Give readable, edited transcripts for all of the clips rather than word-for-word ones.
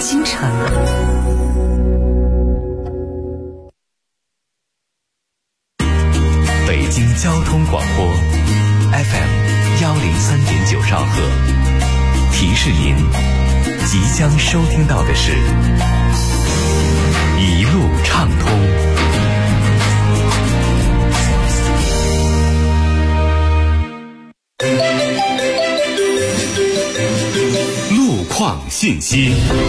京城。 北京交通广播 FM103.9兆赫，提示您即将收听到的是一路畅通。路况信息。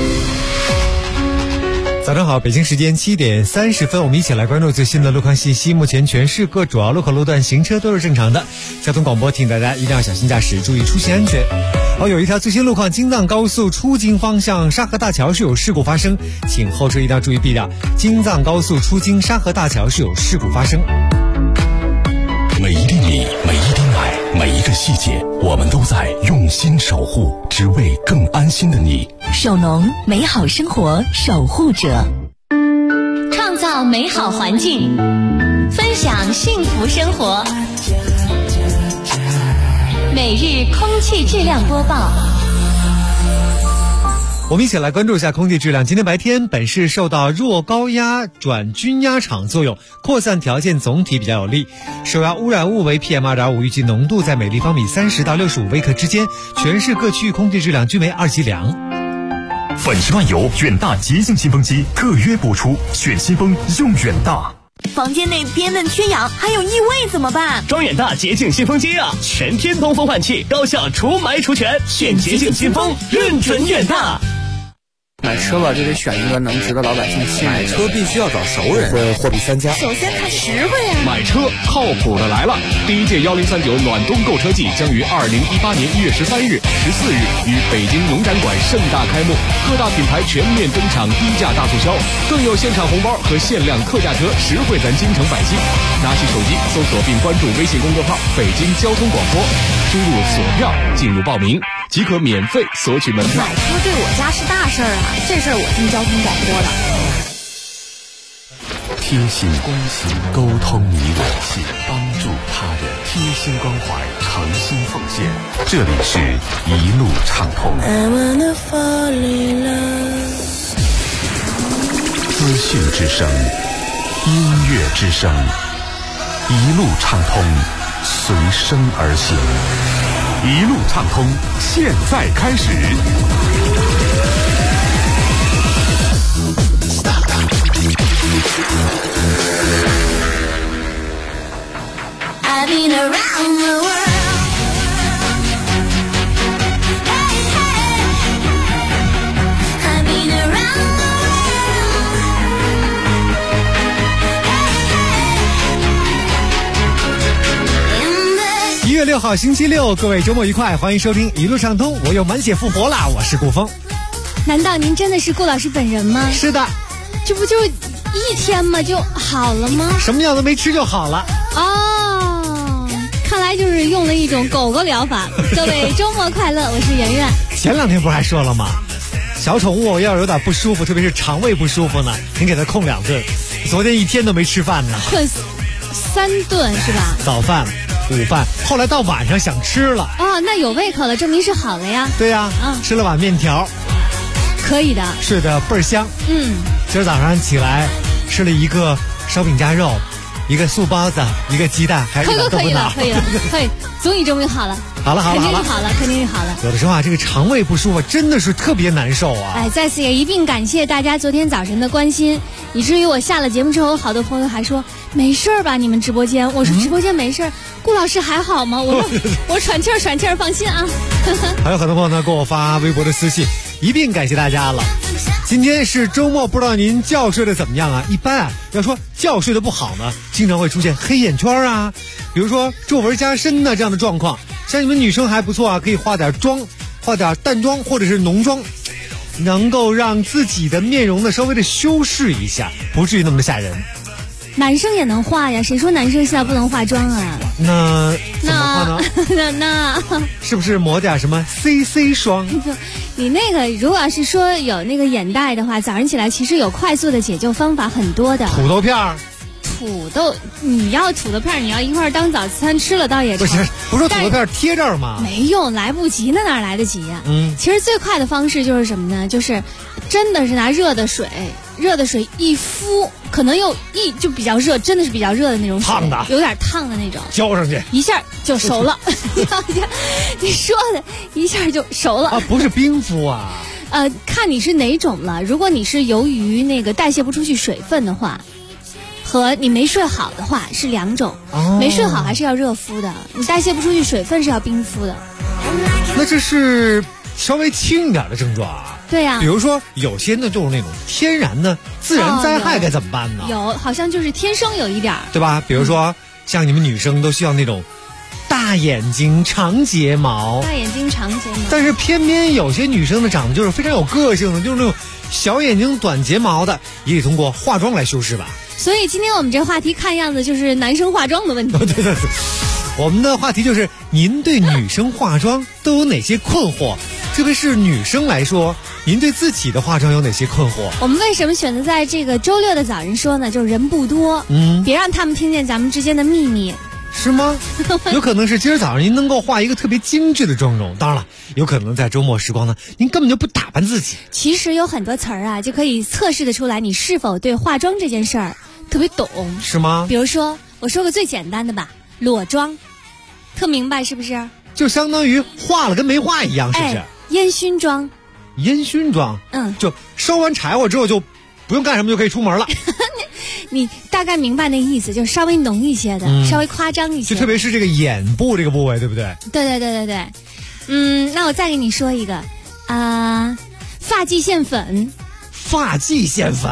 早上好，北京时间7点30分，我们一起来关注最新的路况信息。目前全市各主要路口路段行车都是正常的，交通广播提醒大家一定要小心驾驶，注意出行安全。有一条最新路况，京藏高速出京方向沙河大桥是有事故发生，请后车一定要注意避让。京藏高速出京沙河大桥是有事故发生。 每一粒米，每一滴奶，每一个细节，我们都在用心守护，只为更安心的你。 首农，美好生活守护者，创造美好环境，分享幸福生活。每日空气质量播报。 我们一起来关注一下空气质量。今天白天，本市受到弱高压转均压场作用，扩散条件总体比较有利。首要污染物为 PM2.5， 预计浓度在每立方米30到65微克之间，全市各区域空气质量均为2级良。 粉10万油远大洁净新风机特约播出，选新风用远大。 房间内憋闷缺氧还有异味怎么办？ 装远大洁净新风机啊，全天通风换气，高效除霾除醛，选洁净新风，认准远大。 买车吧就得选一个能值得老百姓信任， 买车必须要找熟人，会货比三家。 首先看实惠啊！ 买车靠谱的来了！第一届1039暖冬购车季将于2018年1月13日、14日于北京农展馆盛大开幕，各大品牌全面登场低价大促销，更有现场红包和限量特价车，实惠咱京城百姓。拿起手机搜索并关注微信公众号“北京交通广播”，输入锁票进入报名，即可免费索取门票。 买车对我家是大事儿啊，这事儿我听交通广播的。 贴心关心，沟通你我心，帮助他人，贴心关怀，诚心奉献。这里是一路畅通。资讯之声，音乐之声，一路畅通，随声而行。一路畅通，现在开始。 I've been around the world. Hey, hey. I've been around the world. Hey, hey. 1月6号星期六，各位周末愉快，欢迎收听一路畅通，我又满血复活啦，我是顾峰。 难道您真的是顾老师本人吗？ 是的。 这不就一天吗？就好了吗？ 什么药都没吃就好了。 哦，看来就是用了一种狗狗疗法。各位周末快乐，我是圆圆。 前2天不是还说了吗？小宠物要是有点不舒服，特别是肠胃不舒服呢，您给它控2顿。昨天1天都没吃饭呢， 困3顿是吧？ 早饭、午饭，后来到晚上想吃了。 哦，那有胃口了，证明是好了呀。 对呀，吃了碗面条。 可以的， 睡得倍儿香。今儿早上起来吃了一个烧饼夹肉，一个素包子，一个鸡蛋，还有一个豆腐脑。 可以了，终于终于好了。 好了， 肯定是好了。 有的时候啊，这个肠胃不舒服真的是特别难受啊。 哎，在此也一并感谢大家昨天早晨的关心，以至于我下了节目之后，好多朋友还说没事儿吧？你们直播间，我说直播间没事儿，顾老师还好吗？我说喘气儿，放心啊。 还有很多朋友呢给我发微博的私信，一并感谢大家了。今天是周末，不知道您觉睡得怎么样啊？一般啊，要说觉睡得不好呢，经常会出现黑眼圈啊，比如说皱纹加深呢这样的状况。像你们女生还不错啊，可以化点妆，化点淡妆或者是浓妆，能够让自己的面容呢稍微的修饰一下，不至于那么的吓人。 男生也能化呀，谁说男生现在不能化妆啊？ 那怎么化呢？ 那是不是抹点什么 CC 霜？ 你那个如果要是说有那个眼袋的话，早上起来其实有快速的解救方法很多的。 土豆片儿。 土豆，你要土豆片，你要一块当早餐吃了倒也成。 不是土豆片贴这儿吗？ 没用，来不及，那哪来得及呀？其实最快的方式就是什么呢？就是真的是拿热的水一敷，可能就比较热，真的是比较热的那种水， 烫的， 有点烫的那种， 浇上去， 一下就熟了。你说的一下就熟了啊？不是冰敷啊？ 看你是哪种了。如果你是由于那个代谢不出去水分的话，和你没睡好的话是两种。没睡好还是要热敷的，你代谢不出去水分是要冰敷的。 那这是稍微轻一点的症状啊。 对呀， 比如说有些呢就是那种天然的自然灾害该怎么办呢？ 有，好像就是天生有一点， 对吧？比如说像你们女生都需要那种大眼睛长睫毛，但是偏偏有些女生呢长得就是非常有个性的，就是那种小眼睛短睫毛的，也得通过化妆来修饰吧。 所以今天我们这话题看样子就是男生化妆的问题。 对，我们的话题就是您对女生化妆都有哪些困惑？特别是女生来说，您对自己的化妆有哪些困惑？ 我们为什么选择在这个周六的早晨说呢？就是人不多，别让他们听见咱们之间的秘密。 是吗？有可能是今儿早上您能够化一个特别精致的妆容，当然了，有可能在周末时光呢，您根本就不打扮自己。 其实有很多词儿啊，就可以测试得出来你是否对化妆这件事儿特别懂， 是吗？ 比如说，我说个最简单的吧，裸妆，特明白是不是？ 就相当于化了跟没化一样，是不是？ 烟熏妆， 就烧完柴火之后就不用干什么就可以出门了。 你大概明白那个意思，就是稍微浓一些的，稍微夸张一些， 就特别是这个眼部这个部位，对不对？ 对。那我再给你说一个发际线粉。 发际线粉，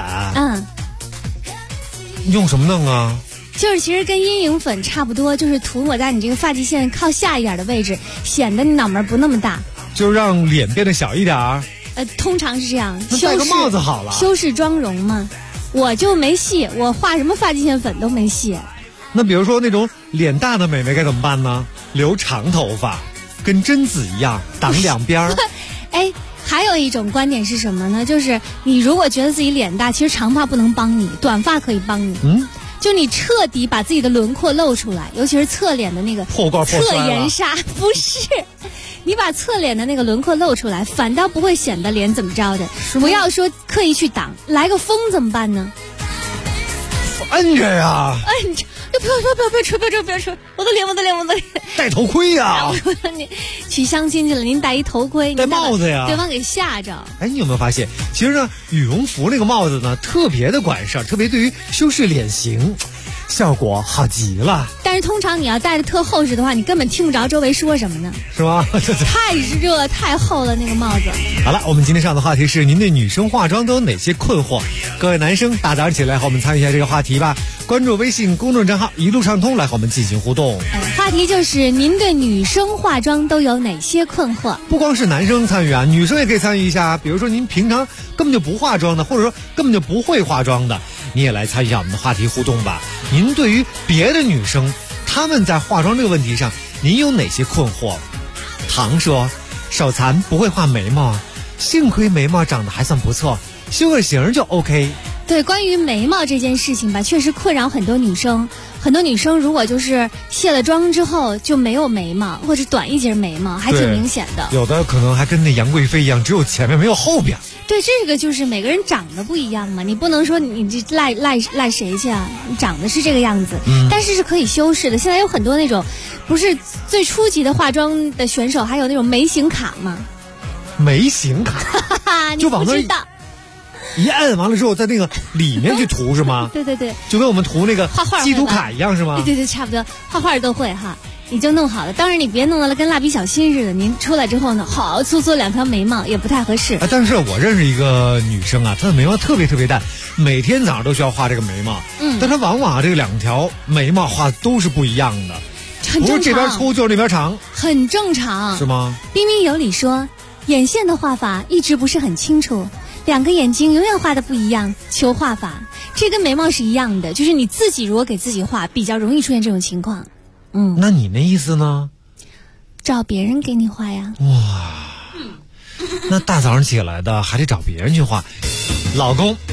用什么弄啊？ 就是其实跟阴影粉差不多，就是涂抹在你这个发际线靠下一点的位置，显得你脑门不那么大， 就让脸变得小一点儿。 通常是这样， 戴个帽子好了， 修饰妆容嘛。我就没戏，我画什么发际线粉都没戏。 那比如说那种脸大的美眉该怎么办呢？留长头发，跟贞子一样挡两边儿。 还有一种观点是什么呢？就是你如果觉得自己脸大，其实长发不能帮你，短发可以帮你。就你彻底把自己的轮廓露出来，尤其是侧脸的那个侧颜杀，不是。你把侧脸的那个轮廓露出来，反倒不会显得脸怎么着的。不要说刻意去挡，来个风怎么办呢？ 摁着呀！ 摁着，别吹！我的脸！ 戴头盔呀！ 我说你去相亲去了，您戴一头盔， 戴帽子呀， 对方给吓着。 你有没有发现，其实呢，羽绒服那个帽子呢，特别的管事儿，特别对于修饰脸型。效果好极了， 但是通常你要戴的特厚实的话，你根本听不着周围说什么呢？ 是吗？ 太热太厚了那个帽子。 好了，我们今天上的话题是您对女生化妆都有哪些困惑？各位男生大早上起来和我们参与一下这个话题吧，关注微信公众账号一路畅通来和我们进行互动。 话题就是您对女生化妆都有哪些困惑？ 不光是男生参与啊，女生也可以参与一下。比如说您平常根本就不化妆的，或者说根本就不会化妆的，你也来参与一下我们的话题互动吧。您对于别的女生她们在化妆这个问题上，您有哪些困惑？唐说手残不会画眉毛，幸亏眉毛长得还算不错，修个型就 OK。 对，关于眉毛这件事情吧，确实困扰很多女生。很多女生如果就是卸了妆之后就没有眉毛，或者短一截眉毛，还挺明显的。 有的可能还跟那杨贵妃一样，只有前面没有后边。 对，这个就是每个人长得不一样嘛，你不能说你这赖谁去啊？你长得是这个样子，但是是可以修饰的。现在有很多那种不是最初级的化妆的选手，还有那种眉形卡嘛。 眉形卡就往那一摁完了之后，在那个里面去涂是吗？ 对， 就跟我们涂那个画画基督卡一样是吗？ 对，差不多，画画都会哈。你就弄好了，当然你别弄得了跟蜡笔小新似的，您出来之后呢，好粗两条眉毛也不太合适。 但是我认识一个女生啊，她的眉毛特别淡，每天早上都需要画这个眉毛。但她往往这个两条眉毛画都是不一样的，不是这边粗就是那边长， 很正常， 是吗？ 彬彬有礼说，眼线的画法一直不是很清楚，两个眼睛永远画的不一样，求画法。这跟眉毛是一样的，就是你自己如果给自己画，比较容易出现这种情况。 那你那意思呢？ 找别人给你画呀。 哇，那大早上起来的还得找别人去画。老公，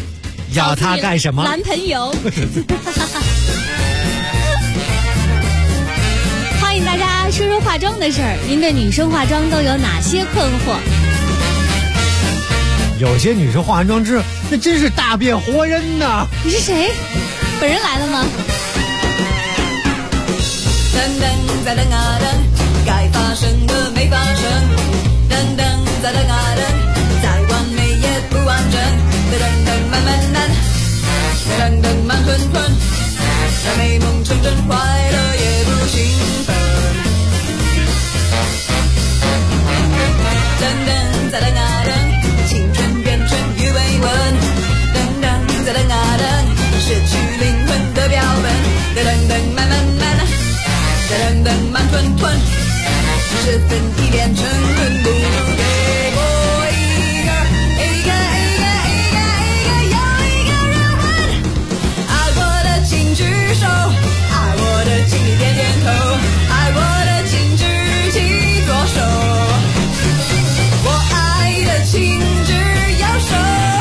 要它干什么？ 蓝盆油。欢迎大家说说化妆的事儿，您对女生化妆都有哪些困惑？ 有些女生化完妆之后，那真是大变活人呐！ 你是谁？本人来了吗？ 噔噔在噔啊噔，该发生的没发生。噔噔在噔啊噔，再完美也不完整。噔噔慢慢慢，噔噔慢吞吞，让美梦成真，快乐也不兴奋。噔噔在噔啊噔，青春变成鱼尾纹。噔噔在噔啊噔，失去灵魂的标本。噔噔慢慢慢，噔噔慢吞吞，十分一连成很不如给我一个又一个人吻。爱我的请举手，爱我的请你点点头，爱我的请举起左手，我爱的请举右手，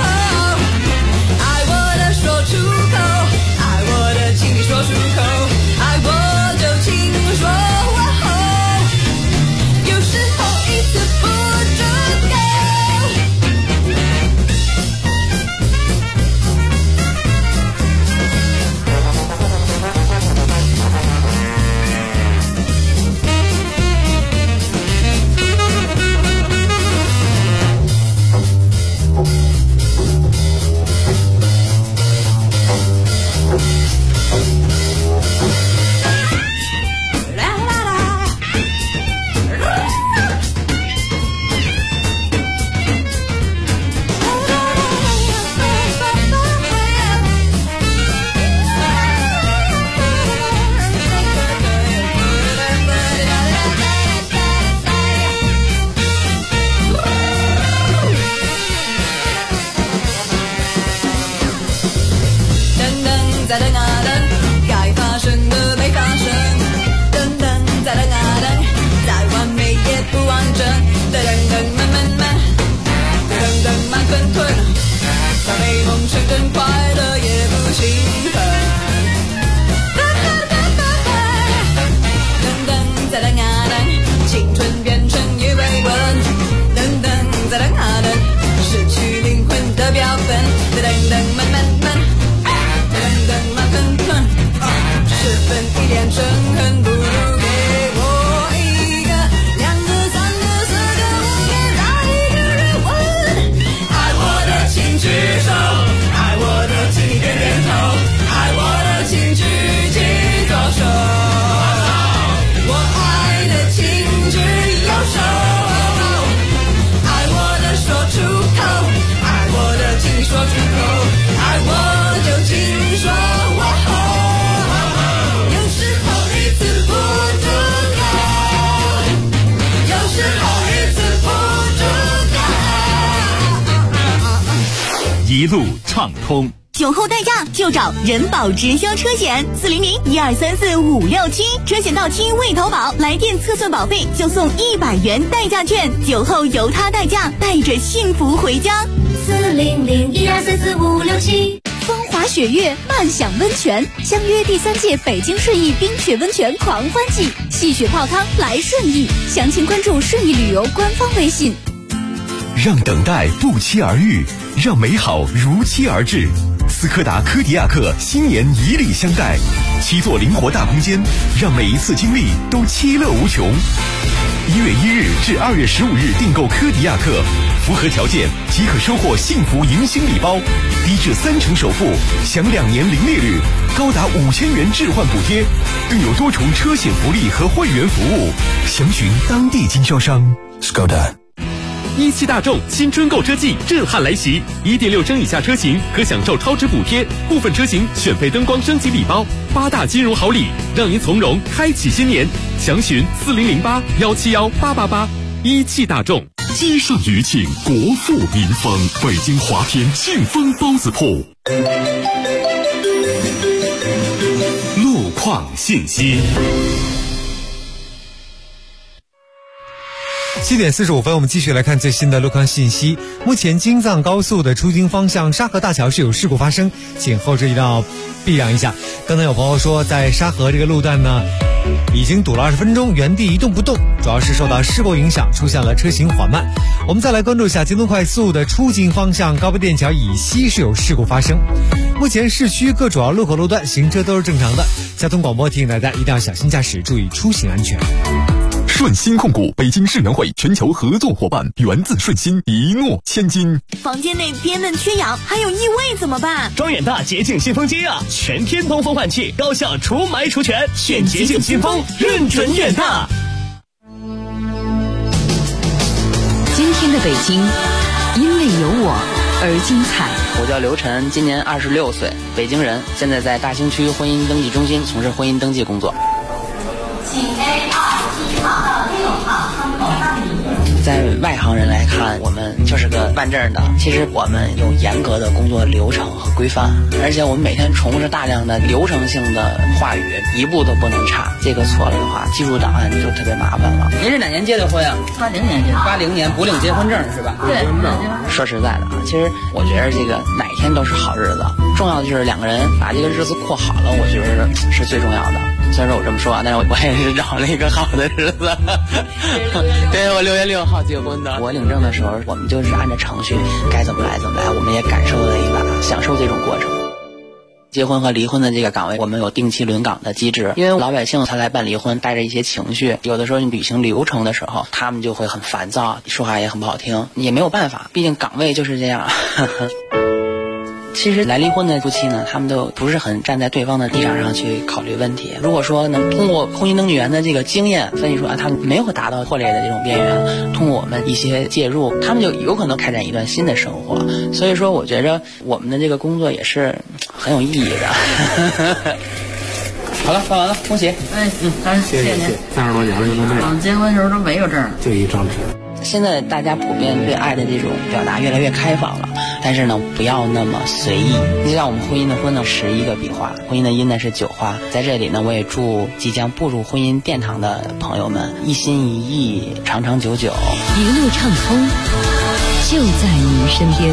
爱我的说出口，爱我的请你说出口，爱我就请说我后，有时候一次不足够。在噔啊噔，该发生的没发生。噔噔在噔啊噔，再完美也不完整。噔噔慢慢慢，噔噔慢吞吞，让美梦成真，快乐也不兴奋。噔噔在噔啊噔，青春变成鱼尾纹。噔噔在噔啊噔，失去灵魂的标本。噔噔慢慢慢。噔慢吞吞，十分一连成很不如给我一个、两个、三个、四个、五个，来一个人吻。爱我的请举手，爱我的请你点点头，爱我的请举起左手，我爱的请举右手，爱我的说出口，爱我的请你说出口，爱我就请说我后，有时候一次不足够，有时候一次不足够。 一路畅通。 酒后代驾就找人保直销车险，400-1234-567，车险到期未投保，来电测算保费就送100元代驾券，酒后由他代驾，带着幸福回家。 400-1234-567。风华雪月，漫享温泉，相约第3届北京顺义冰雪温泉狂欢季，戏雪泡汤来顺义，详情关注顺义旅游官方微信。 让等待不期而遇，让美好如期而至。斯柯达柯迪亚克新年以礼相待，7座灵活大空间，让每一次经历都其乐无穷。1月1日至2月15日订购柯迪亚克，符合条件即可收获幸福迎新礼包，低至30%首付，享2年零利率，高达5000元置换补贴，更有多重车险福利和会员服务。详询当地经销商。Skoda。 17大众新春购车季震撼来袭，1.6升以下车型可享受超值补贴，部分车型选配灯光升级礼包，8大金融好礼，让您从容开启新年。详询4008-171-888。17大众。 积善余庆，国富民丰。北京华天庆丰包子铺。路况信息。 7点45分，我们继续来看最新的路况信息。目前京藏高速的出京方向沙河大桥是有事故发生，请后置一定要避让一下。刚才有朋友说，在沙河这个路段呢，已经堵了20分钟，原地一动不动，主要是受到事故影响，出现了车行缓慢。我们再来关注一下京东快速的出京方向高碑店桥以西是有事故发生。目前市区各主要路口路段行车都是正常的。交通广播提醒大家一定要小心驾驶，注意出行安全。 顺鑫控股北京世园会全球合作伙伴，源自顺鑫，一诺千金。 房间内憋闷缺氧，还有异味怎么办？ 装远大洁净新风机啊，全天通风换气，高效除霾除醛，选洁净新风，认准远大。 今天的北京，因为有我而精彩。 我叫刘晨，今年26岁，北京人，现在在大兴区婚姻登记中心从事婚姻登记工作。 请 A2、7号到6号窗口办理。 在外行人来看，我们就是个办证的。其实我们有严格的工作流程和规范，而且我们每天重复大量的流程性的话语，一步都不能差。这个错了的话，记录档案就特别麻烦了。您是哪年结的婚啊？80年结。80年不领结婚证是吧？ 对。 说实在的啊，其实我觉得这个哪天都是好日子，重要的就是两个人把这个日子过好了，我觉得是最重要的。虽然说我这么说啊，但是我也是找了一个好的日子。对，我6月6号结婚的。我领证的时候，我们就是按照程序该怎么来怎么来，我们也感受了一把，享受这种过程。结婚和离婚的这个岗位，我们有定期轮岗的机制，因为老百姓他来办离婚带着一些情绪，有的时候你履行流程的时候，他们就会很烦躁，说话也很不好听，也没有办法，毕竟岗位就是这样。其实来离婚的夫妻呢，他们都不是很站在对方的立场上去考虑问题。如果说能通过婚姻登记员的这个经验分析出他们没有达到破裂的这种边缘，通过我们一些介入，他们就有可能开展一段新的生活。所以说我觉着我们的这个工作也是很有意义的。好了，办完了，恭喜！ 谢谢您。30多年了，就都没有。 结婚时候都没有证， 就一张纸。 现在大家普遍对爱的这种表达越来越开放了，但是呢，不要那么随意。就像我们婚姻的婚呢11个笔画，婚姻的姻呢是9画。在这里呢，我也祝即将步入婚姻殿堂的朋友们一心一意，长长久久， 一路畅通，就在您身边。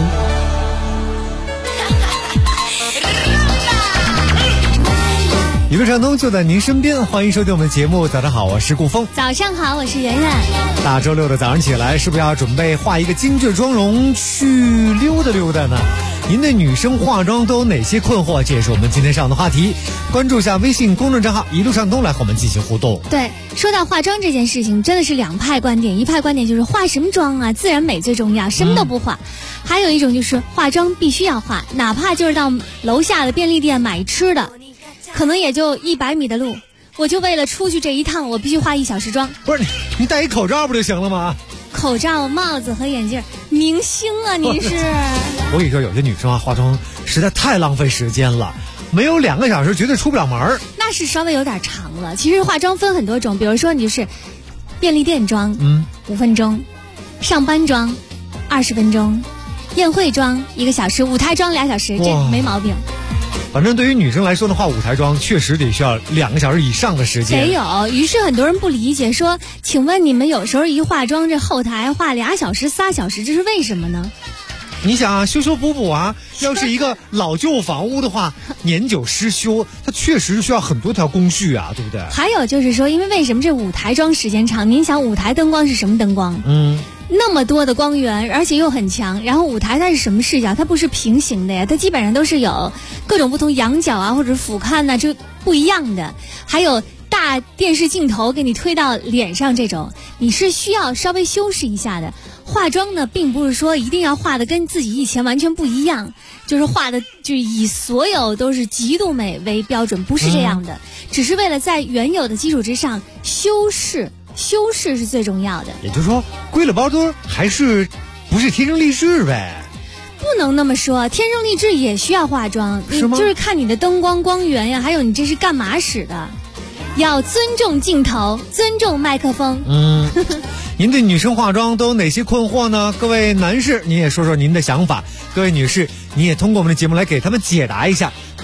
一路畅通就在您身边，欢迎收听我们的节目。早上好，我是顾峰。 早上好，我是圆圆。 大周六的早上起来，是不是要准备化一个精致妆容去溜达溜达呢？您对女生化妆都有哪些困惑？这也是我们今天上的话题。关注一下微信公众账号一路畅通，来和我们进行互动。 对，说到化妆这件事情，真的是两派观点。一派观点就是化什么妆啊，自然美最重要，什么都不化。还有一种就是化妆必须要化，哪怕就是到楼下的便利店买吃的，可能也就100米的路，我就为了出去这一趟，我必须化1小时妆。 不是你戴一口罩不就行了吗？ 口罩、帽子和眼镜，明星啊您是。 我跟你说，有些女生啊化妆实在太浪费时间了，没有2个小时绝对出不了门。 那是稍微有点长了。其实化妆分很多种，比如说你就是便利店妆，5分钟；上班妆，20分钟；宴会妆1个小时；舞台妆2小时，这没毛病。 反正对于女生来说的话，舞台妆确实得需要2个小时以上的时间。 得有。于是很多人不理解，说请问你们有时候一化妆这后台化2小时3小时，这是为什么呢？ 你想啊，修修补补啊，要是一个老旧房屋的话，年久失修，它确实需要很多条工序啊，对不对？ 还有就是说，因为为什么这舞台妆时间长？您想舞台灯光是什么灯光？那么多的光源，而且又很强，然后舞台它是什么视角？它不是平行的呀，它基本上都是有各种不同仰角啊，或者俯瞰呐，就不一样的。还有大电视镜头给你推到脸上，这种你是需要稍微修饰一下的。化妆呢，并不是说一定要画的跟自己以前完全不一样，就是画的就以所有都是极度美为标准，不是这样的，只是为了在原有的基础之上修饰是最重要的。 也就是说，归了包堆还是不是天生丽质呗？ 不能那么说，天生丽质也需要化妆， 是吗？ 就是看你的灯光光源呀，还有你这是干嘛使的。要尊重镜头，尊重麦克风。 您对女生化妆都有哪些困惑呢？各位男士，您也说说您的想法。各位女士，你也通过我们的节目来给他们解答一下。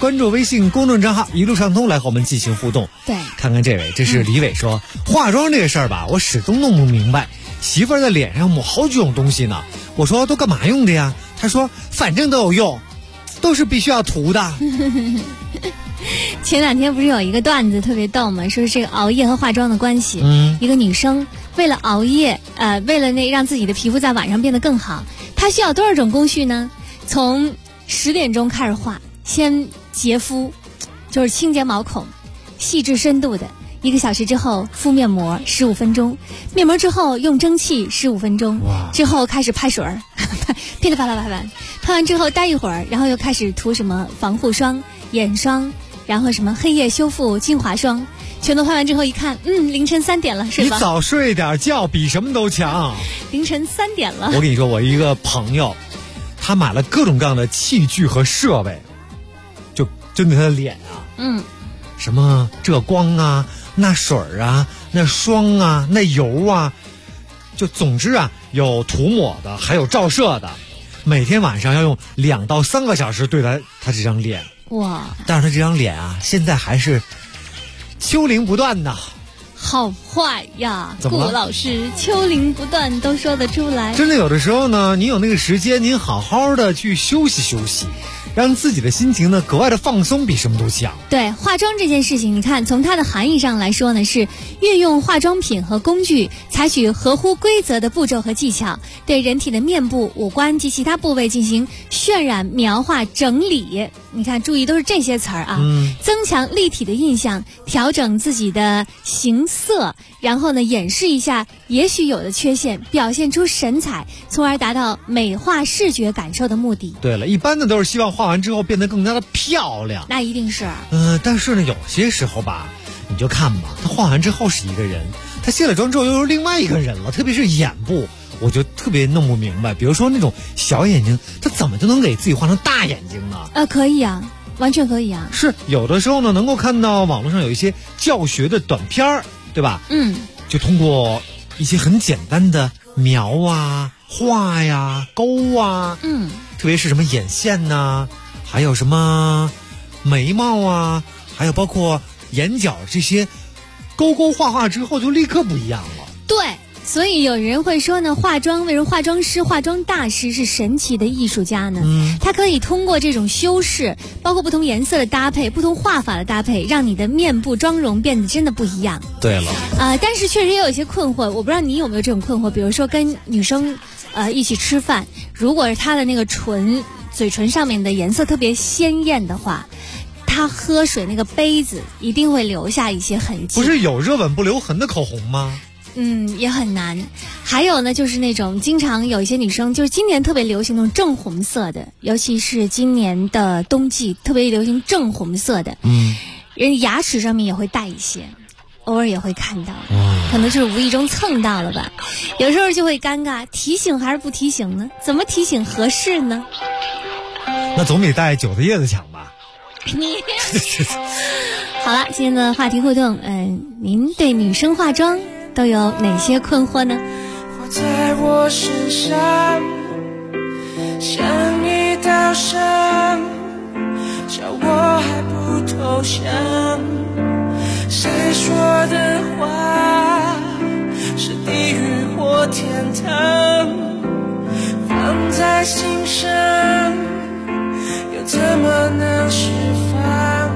关注微信公众账号一路畅通来和我们进行互动。 对， 看看这位，这是李伟说，化妆这个事儿吧，我始终弄不明白，媳妇儿在脸上抹好几种东西呢。我说都干嘛用的呀？他说反正都有用，都是必须要涂的。 前两天不是有一个段子特别逗吗？说是这个熬夜和化妆的关系。一个女生为了熬夜，为了让自己的皮肤在晚上变得更好，她需要多少种工序呢？从10点钟开始化，先洁肤，就是清洁毛孔，细致深度的。1个小时之后敷面膜15分钟，面膜之后用蒸汽15分钟，之后开始拍水儿，噼里啪啦拍完之后待一会儿，然后又开始涂什么防护霜、眼霜，然后什么黑夜修复精华霜，全都拍完之后一看，凌晨3点了，睡吧。 你早睡点觉比什么都强。 凌晨3点了。 我跟你说，我一个朋友，他买了各种各样的器具和设备，就针对他的脸啊，什么这光啊，那水啊，那霜啊，那油啊，就总之啊，有涂抹的，还有照射的，每天晚上要用2到3个小时对他这张脸。 哇！ 但是他这张脸啊，现在还是丘陵不断的。 好坏呀， 怎么了？ 顾老师，丘陵不断都说得出来。 真的有的时候呢，你有那个时间，您好好的去休息休息，让自己的心情呢格外的放松，比什么都强。 对，化妆这件事情，你看从它的含义上来说呢，是运用化妆品和工具，采取合乎规则的步骤和技巧，对人体的面部、五官及其他部位进行渲染、描画、整理。你看，注意都是这些词儿啊，增强立体的印象，调整自己的形色，然后呢掩饰一下也许有的缺陷，表现出神采，从而达到美化视觉感受的目的。 对了，一般的都是希望化完之后变得更加的漂亮。 那一定是。 但是呢，有些时候吧，你就看吧，他化完之后是一个人，他卸了妆之后又是另外一个人了，特别是眼部。我就特别弄不明白，比如说那种小眼睛，他怎么就能给自己画成大眼睛呢？ 可以啊，完全可以啊。 是有的时候呢，能够看到网络上有一些教学的短片儿，对吧？就通过一些很简单的描啊、画呀、勾啊，特别是什么眼线呐，还有什么眉毛啊，还有包括眼角这些，勾画之后就立刻不一样了。 对。所以有人会说呢，化妆为什么化妆师、化妆大师是神奇的艺术家呢？他可以通过这种修饰，包括不同颜色的搭配、不同画法的搭配，让你的面部妆容变得真的不一样。 对了， 但是确实也有一些困惑，我不知道你有没有这种困惑，比如说跟女生一起吃饭，如果是她的那个嘴唇上面的颜色特别鲜艳的话，她喝水那个杯子一定会留下一些痕迹。 不是有热吻不留痕的口红吗？ 也很难。还有呢，就是那种经常有一些女生，就是今年特别流行那种正红色的，尤其是今年的冬季特别流行正红色的。人牙齿上面也会带一些，偶尔也会看到，可能就是无意中蹭到了吧。有时候就会尴尬，提醒还是不提醒呢？怎么提醒合适呢？ 那总比带韭菜叶子强吧？ 你好了，今天的话题互动，您对女生化妆都有哪些困惑呢？ 画在我身上，像一道伤，叫我还不投降。谁说的话是地狱或天堂？放在心上，又怎么能释放？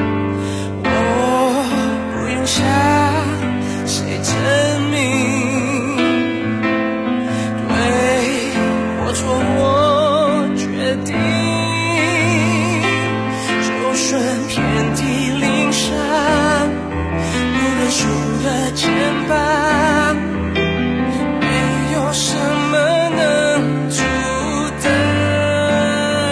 我不用想谁证明，对或错我决定，就算遍体鳞伤，不能输了肩膀，没有什么能阻挡。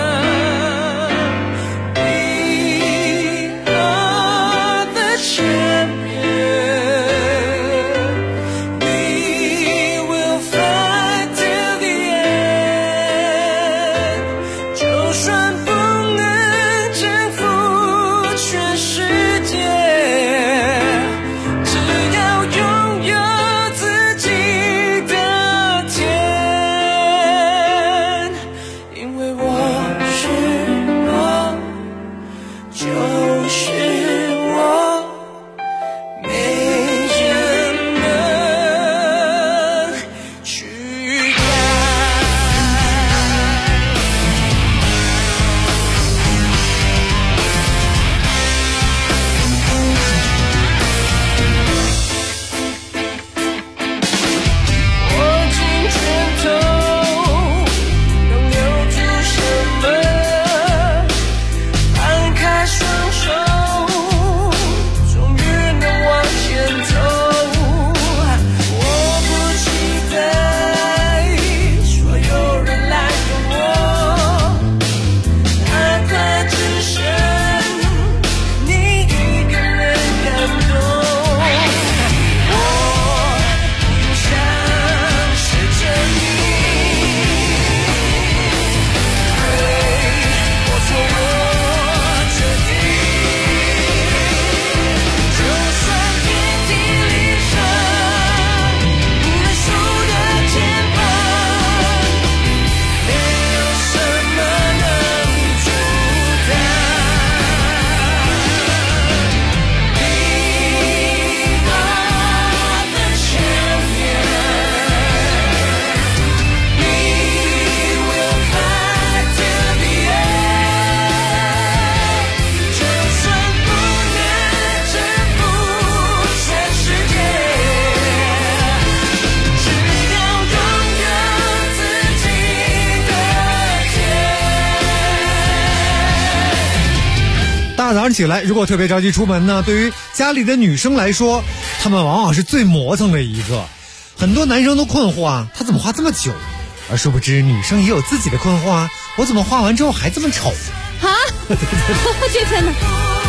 大早上起来，如果特别着急出门呢，对于家里的女生来说，她们往往是最磨蹭的一个。很多男生都困惑啊，他怎么化这么久？而殊不知，女生也有自己的困惑啊，我怎么化完之后还这么丑？ 啊！我的天哪！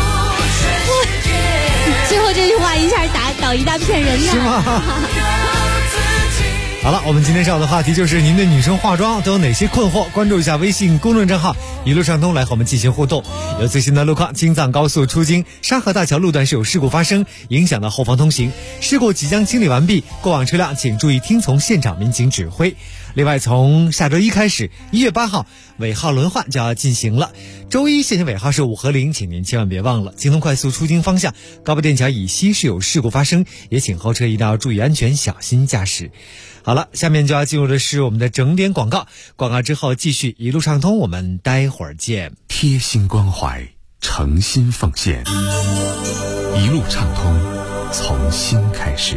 最后这句话一下打倒一大片人呢。 是吗？好了，我们今天上的话题就是您对女生化妆都有哪些困惑？关注一下微信公众账号一路畅通来和我们进行互动。有最新的路况，京藏高速出京沙河大桥路段是有事故发生，影响到后方通行，事故即将清理完毕，过往车辆请注意听从现场民警指挥。另外，从下周一开始，1月8号尾号轮换就要进行了。周一限行尾号是5和0，请您千万别忘了。京通快速出京方向高碑店桥以西是有事故发生，也请后车一定要注意安全，小心驾驶。好了，下面就要进入的是我们的整点广告，广告之后继续一路畅通，我们待会儿见。 贴心关怀，诚心奉献，一路畅通，从心开始。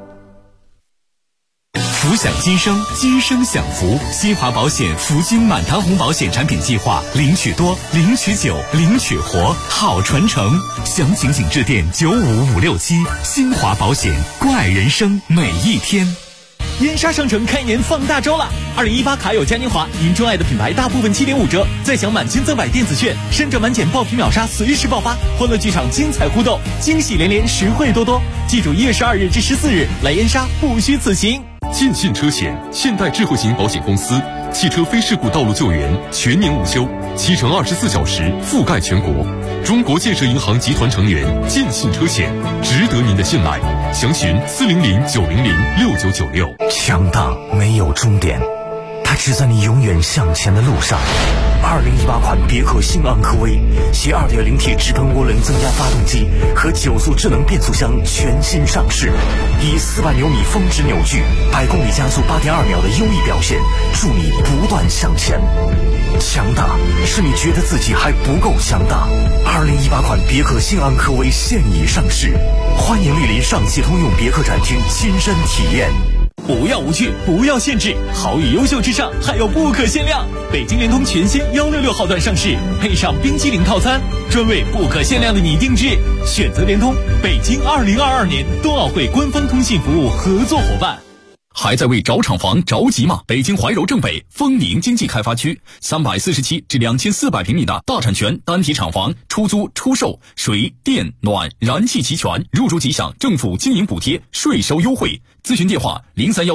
福享今生，今生享福。新华保险福金满堂红保险产品计划，领取多，领取久，领取活，好传承。详情请致电95567。新华保险，关爱人生每一天。 燕莎商城开年放大招了！2018卡友嘉年华，您钟爱的品牌大部分7.5折，再享满千增百电子券，深圳满减爆品秒杀随时爆发，欢乐剧场精彩互动，惊喜连连，实惠多多。记住1月12日至14日来燕莎，不虚此行。 尽信车险，现代智慧型保险公司，汽车非事故道路救援全年无休，7乘24小时覆盖全国。中国建设银行集团成员，尽信车险，值得您的信赖。详询400-900-6996。 强大没有终点，它只在你永远向前的路上。2018款别克新昂科威携 2.0T 直喷涡轮增压发动机和9速智能变速箱全新上市，以400牛米峰值扭矩100公里加速8.2秒的优异表现，助你不断向前。强大是你觉得自己还不够强大。2018款别克新昂科威现已上市，欢迎莅临上汽通用别克展厅亲身体验。 不要无趣，不要限制，好与优秀之上还有不可限量。北京联通全新166号段上市，配上冰淇淋套餐，专为不可限量的你定制。选择联通，北京2022年冬奥会官方通信服务合作伙伴。 还在为找厂房着急吗？北京怀柔正北丰宁经济开发区347至2400平米的大产权单体厂房，出租出售，水电暖燃气齐全，入住即享政府经营补贴，税收优惠。咨询电话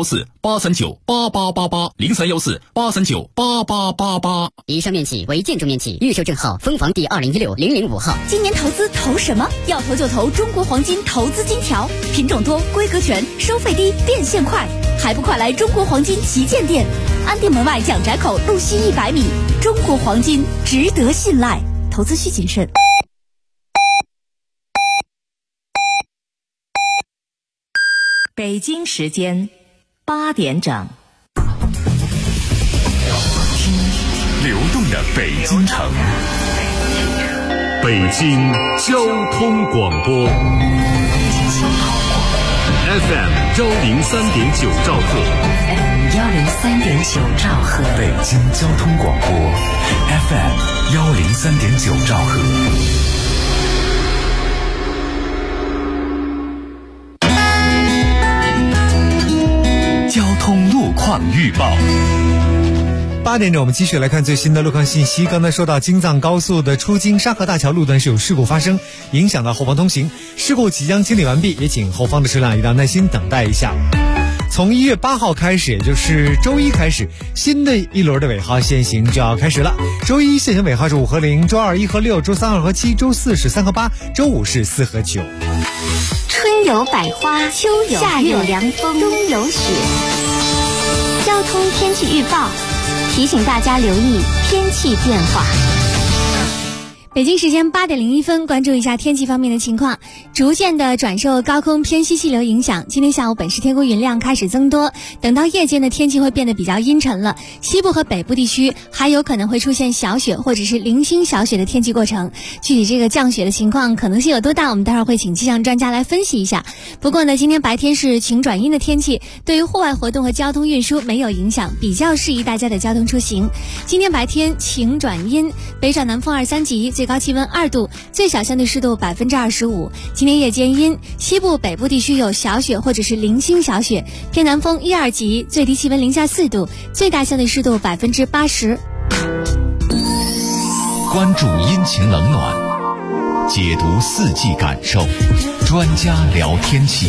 0314-839-8888，0314-839-8888。 以上面企为建筑面企，预售证号分房第2016-005号。 今年投资投什么？要投就投中国黄金投资金条，品种多，规格全，收费低，变现快，还不快来中国黄金旗舰店，安定门外蒋宅口路西100米。中国黄金值得信赖，投资需谨慎。 北京时间8点整， 听流动的北京城，北京交通广播 FM 103.9兆赫 ，FM 103.9兆赫， 北京交通广播 FM 103.9兆赫。 交通路况预报。 8点整，我们继续来看最新的路况信息。刚才说到京藏高速的出京沙河大桥路段是有事故发生，影响到后方通行，事故即将清理完毕，也请后方的车辆一定要耐心等待一下。从1月8号开始，也就是周一开始，新的一轮的尾号限行就要开始了。周一限行尾号是5和0，周二1和6，周三2和7，周四是3和8，周五是4和9。 春有百花，秋有夏有凉风，冬有雪。交通天气预报提醒大家留意天气变化。 北京时间8点01分，关注一下天气方面的情况。逐渐的转受高空偏西气流影响，今天下午本市天空云量开始增多，等到夜间的天气会变得比较阴沉了。西部和北部地区还有可能会出现小雪或者是零星小雪的天气过程。具体这个降雪的情况可能性有多大，我们待会儿会请气象专家来分析一下。不过呢，今天白天是晴转阴的天气，对于户外活动和交通运输没有影响，比较适宜大家的交通出行。今天白天晴转阴，北转南风2、3级，最最高气温2度，最小相对湿度25%。今天夜间阴，西部、北部地区有小雪或者是零星小雪，偏南风1、2级，最低气温零下4度，最大相对湿度80%。 关注阴晴冷暖，解读四季感受，专家聊天气。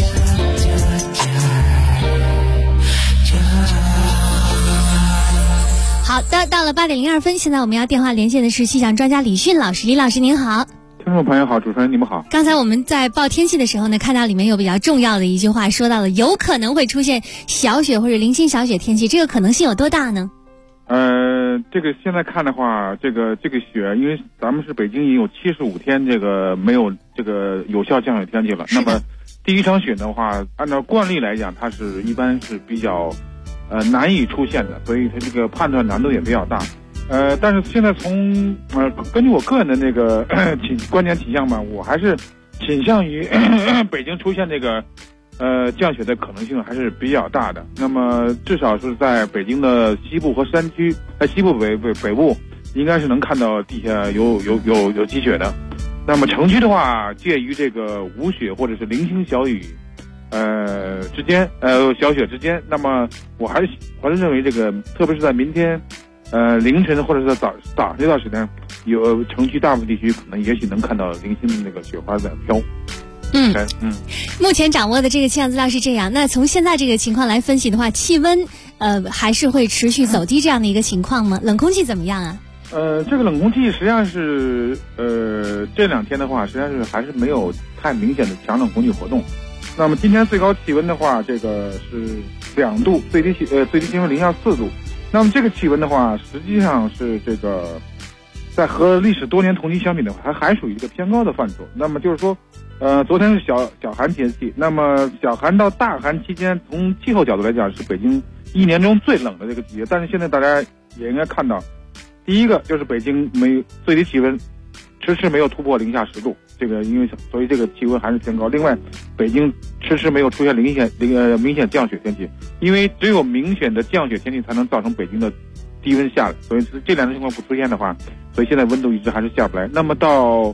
好的，到了8点02分，现在我们要电话连线的是气象专家李迅老师。李老师您好。 听众朋友好，主持人你们好。 刚才我们在报天气的时候呢，看到里面有比较重要的一句话，说到了有可能会出现小雪或者零星小雪天气，这个可能性有多大呢？ 这个现在看的话，这个雪，因为咱们是北京已经有75天这个没有这个有效降雪天气了。那么第一场雪的话，按照惯例来讲，它是一般是比较难以出现的，所以它这个判断难度也比较大。但是现在从根据我个人的那个观点倾向吧，我还是倾向于北京出现这个降雪的可能性还是比较大的。那么至少是在北京的西部和山区，西部北部应该是能看到地下有积雪的。那么城区的话，介于这个无雪或者是零星小雨之间，小雪之间。那么我还是认为这个，特别是在明天凌晨或者是在早上这段时间，有城区大部分地区可能也许能看到零星的那个雪花在飘。 目前掌握的这个气象资料是这样。那从现在这个情况来分析的话，气温还是会持续走低这样的一个情况吗？冷空气怎么样啊？ 这个冷空气实际上是这2天的话，实际上是还是没有太明显的强冷空气活动。那么今天最高气温的话，这个是2度，最低气温零下4度。那么这个气温的话，实际上是这个在和历史多年同期相比的话，它还属于一个偏高的范畴。那么就是说，昨天是小寒天气，那么小寒到大寒期间，从气候角度来讲，是北京1年中最冷的这个季节。但是现在大家也应该看到，第一个就是北京最低气温迟迟没有突破零下10度，这个所以这个气温还是偏高。另外，北京迟迟没有出现明显降雪天气，因为只有明显的降雪天气才能造成北京的低温下来。所以这2种情况不出现的话，所以现在温度一直还是下不来。那么到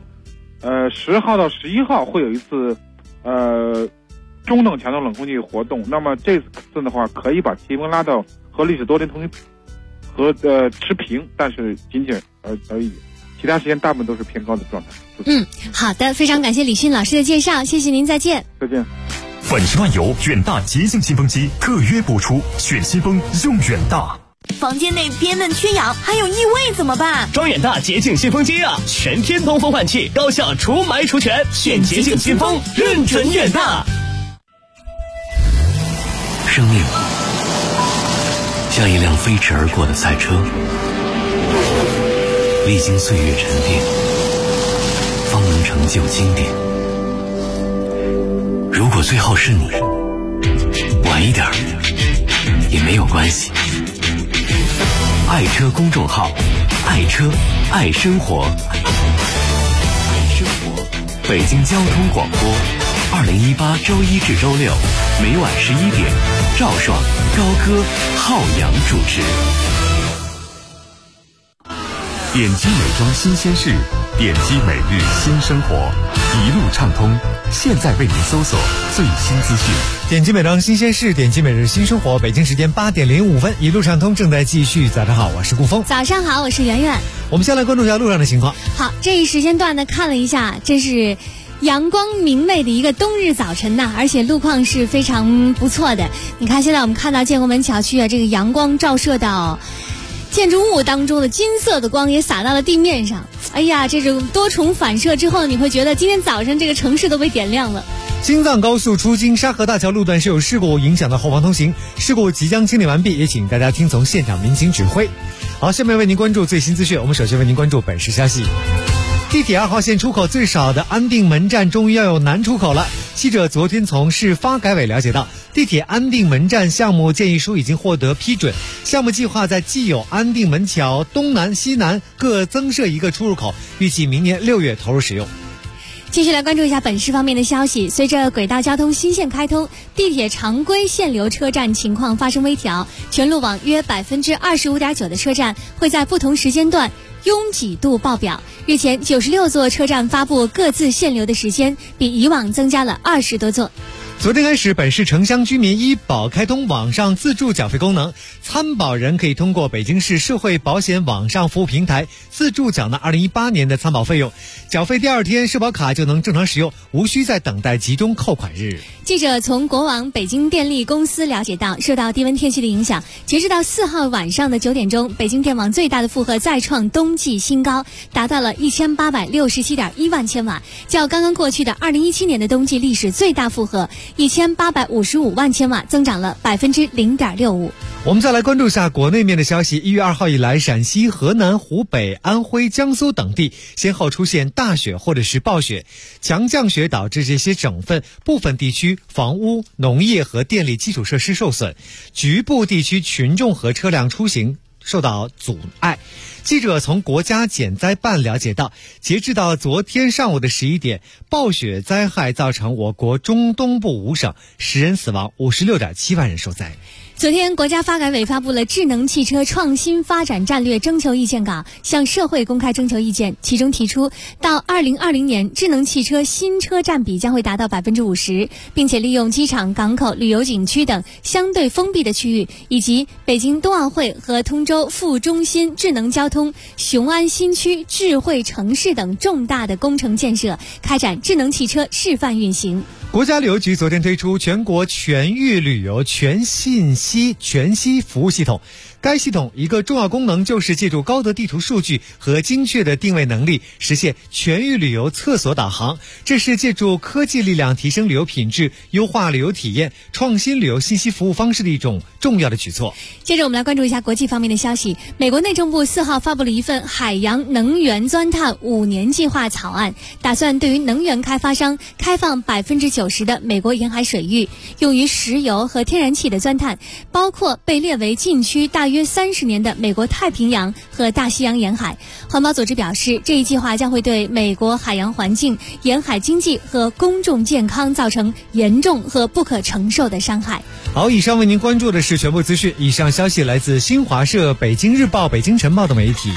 10号到11号会有一次中等强度冷空气活动。那么这次的话，可以把气温拉到和历史多年同期持平，但是仅仅而已。其他时间大部分都是偏高的状态。 好的，非常感谢李迅老师的介绍，谢谢您，再见。 再见。 粉石万油远大洁净新风机特约播出，选新风用远大。 房间内憋闷缺氧，还有异味怎么办？ 装远大洁净新风机啊，全天通风换气，高效除霾除醛，选洁净新风，认准远大。 生命像一辆飞驰而过的赛车，历经岁月沉淀，方能成就经典。如果最后是你，晚一点也没有关系。爱车公众号，爱车爱生活，北京交通广播，2018周1至周6，每晚11点，赵爽、高歌、浩洋主持。 点击美妆新鲜事，点击每日新生活，一路畅通。现在为您搜索最新资讯。 点击美妆新鲜事，点击每日新生活。北京时间8点05分，一路畅通正在继续。早上好，我是顾峰。 早上好，我是圆圆。 我们先来关注一下路上的情况。 好，这一时间段呢，看了一下，真是阳光明媚的一个冬日早晨呐，而且路况是非常不错的。你看，现在我们看到建国门桥区啊，这个阳光照射到建筑物当中的金色的光也洒到了地面上。哎呀，这种多重反射之后，你会觉得今天早上这个城市都被点亮了。 京藏高速出京沙河大桥路段是有事故影响到后方通行，事故即将清理完毕，也请大家听从现场民警指挥。好，下面为您关注最新资讯。我们首先为您关注本市消息。地铁2号线出口最少的安定门站终于要有南出口了。记者昨天从市发改委了解到，地铁安定门站项目建议书已经获得批准，项目计划在既有安定门桥东南西南各增设一个出入口，预计明年6月投入使用。 继续来关注一下本市方面的消息。随着轨道交通新线开通，地铁常规限流车站情况发生微调，全路网约 25.9% 的车站会在不同时间段拥挤度爆表。日前96座车站发布各自限流的时间，比以往增加了20多座。 昨天开始，本市城乡居民医保开通网上自助缴费功能，参保人可以通过北京市社会保险网上服务平台自助缴纳2018年的参保费用，缴费第2天社保卡就能正常使用，无需再等待集中扣款日。 记者从国网北京电力公司了解到，受到低温天气的影响，截止到4号晚上的9点钟，北京电网最大的负荷再创冬季新高，达到了1867.1万千瓦，较刚刚过去的2017年的冬季历史最大负荷1855万千瓦，增长了0.65%。 我们再来关注一下国内面的消息。1月2号以来，陕西、河南、湖北、安徽、江苏等地先后出现大雪或者是暴雪，强降雪导致这些省份部分地区房屋、农业和电力基础设施受损，局部地区群众和车辆出行受到阻碍。记者从国家减灾办了解到，截至到昨天上午的11点，暴雪灾害造成我国中东部5省10人死亡，56.7万人受灾。 昨天，国家发改委发布了智能汽车创新发展战略征求意见稿，向社会公开征求意见。其中提出，到2020年，智能汽车新车占比将会达到50%，并且利用机场、港口、旅游景区等相对封闭的区域，以及北京冬奥会和通州副中心智能交通、雄安新区智慧城市等重大的工程建设，开展智能汽车示范运行。 国家旅游局昨天推出全国全域旅游全信息全息服务系统，该系统一个重要功能就是借助高德地图数据和精确的定位能力，实现全域旅游厕所导航。这是借助科技力量提升旅游品质、优化旅游体验、创新旅游信息服务方式的一种重要的举措。 接着我们来关注一下国际方面的消息。美国内政部4号发布了一份海洋能源钻探5年计划草案，打算对于能源开发商开放90%的美国沿海水域，用于石油和天然气的钻探，包括被列为禁区大约30年的美国太平洋和大西洋沿海。环保组织表示，这一计划将会对美国海洋环境、沿海经济和公众健康造成严重和不可承受的伤害。 好，以上为您关注的是全部资讯。以上消息来自新华社、北京日报、北京晨报的媒体。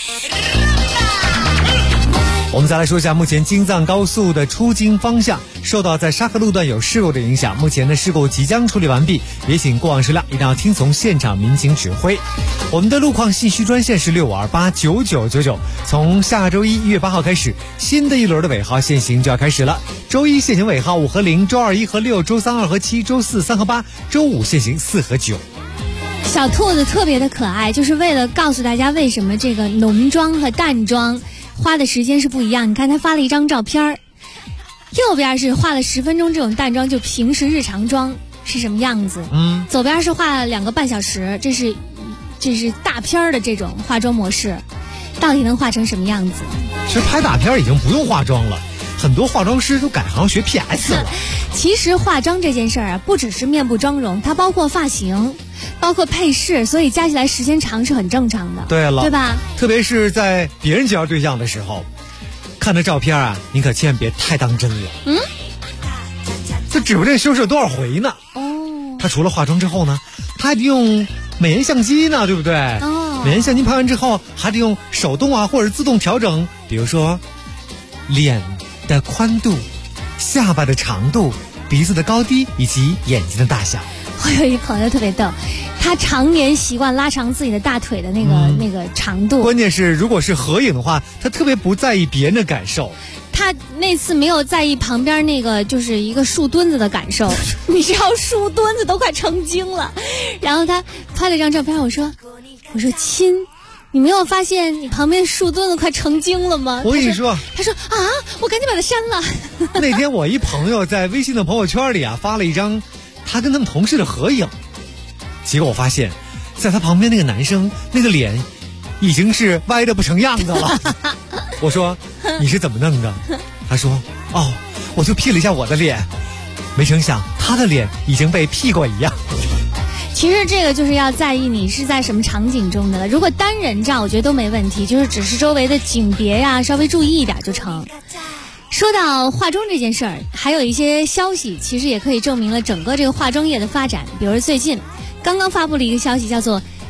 我们再来说一下目前京藏高速的出京方向，受到在沙河路段有事故的影响，目前的事故即将处理完毕，也请过往车辆一定要听从现场民警指挥。我们的路况信息专线是65289999，从下周1月8号开始，新的一轮的尾号限行就要开始了。周一限行尾号5和0，周2、1和6，周3、2和7，周4、3和8，周5限行4和9。 小兔子特别的可爱，就是为了告诉大家为什么这个浓妆和淡妆花的时间是不一样。你看他发了一张照片，右边是画了10分钟这种淡妆，就平时日常妆是什么样子，左边是画了2个半小时，这是大片的这种化妆模式，到底能画成什么样子？ 其实拍大片已经不用化妆了，很多化妆师都改行学 PS 了。 其实化妆这件事儿啊，不只是面部妆容，它包括发型，包括配饰，所以加起来时间长是很正常的。 对了， 对吧？ 特别是在别人介绍对象的时候，看那照片啊，你可千万别太当真了。这指不定修饰多少回呢。他除了化妆之后呢，他还得用美颜相机呢，对不对？美颜相机拍完之后，还得用手动啊或者自动调整，比如说脸的宽度、下巴的长度、鼻子的高低以及眼睛的大小。 我有一朋友特别逗，他常年习惯拉长自己的大腿的那个长度。 关键是如果是合影的话，他特别不在意别人的感受。 他那次没有在意旁边那个就是一个树墩子的感受，你知道树墩子都快成精了。然后他拍了张照片，我说亲，你没有发现你旁边树墩子快成精了吗？ 我跟你说， 他说啊，我赶紧把它删了。 那天我一朋友在微信的朋友圈里啊发了一张他跟他们同事的合影，结果我发现在他旁边那个男生那个脸已经是歪的不成样子了。我说你是怎么弄的？他说我就 P 了一下我的脸，没成想他的脸已经被 P 过一样。 其实这个就是要在意你是在什么场景中的了。如果单人照我觉得都没问题，就是只是周围的景别呀稍微注意一点就成。说到化妆这件事儿，还有一些消息其实也可以证明了整个这个化妆业的发展。比如最近刚刚发布了一个消息，叫做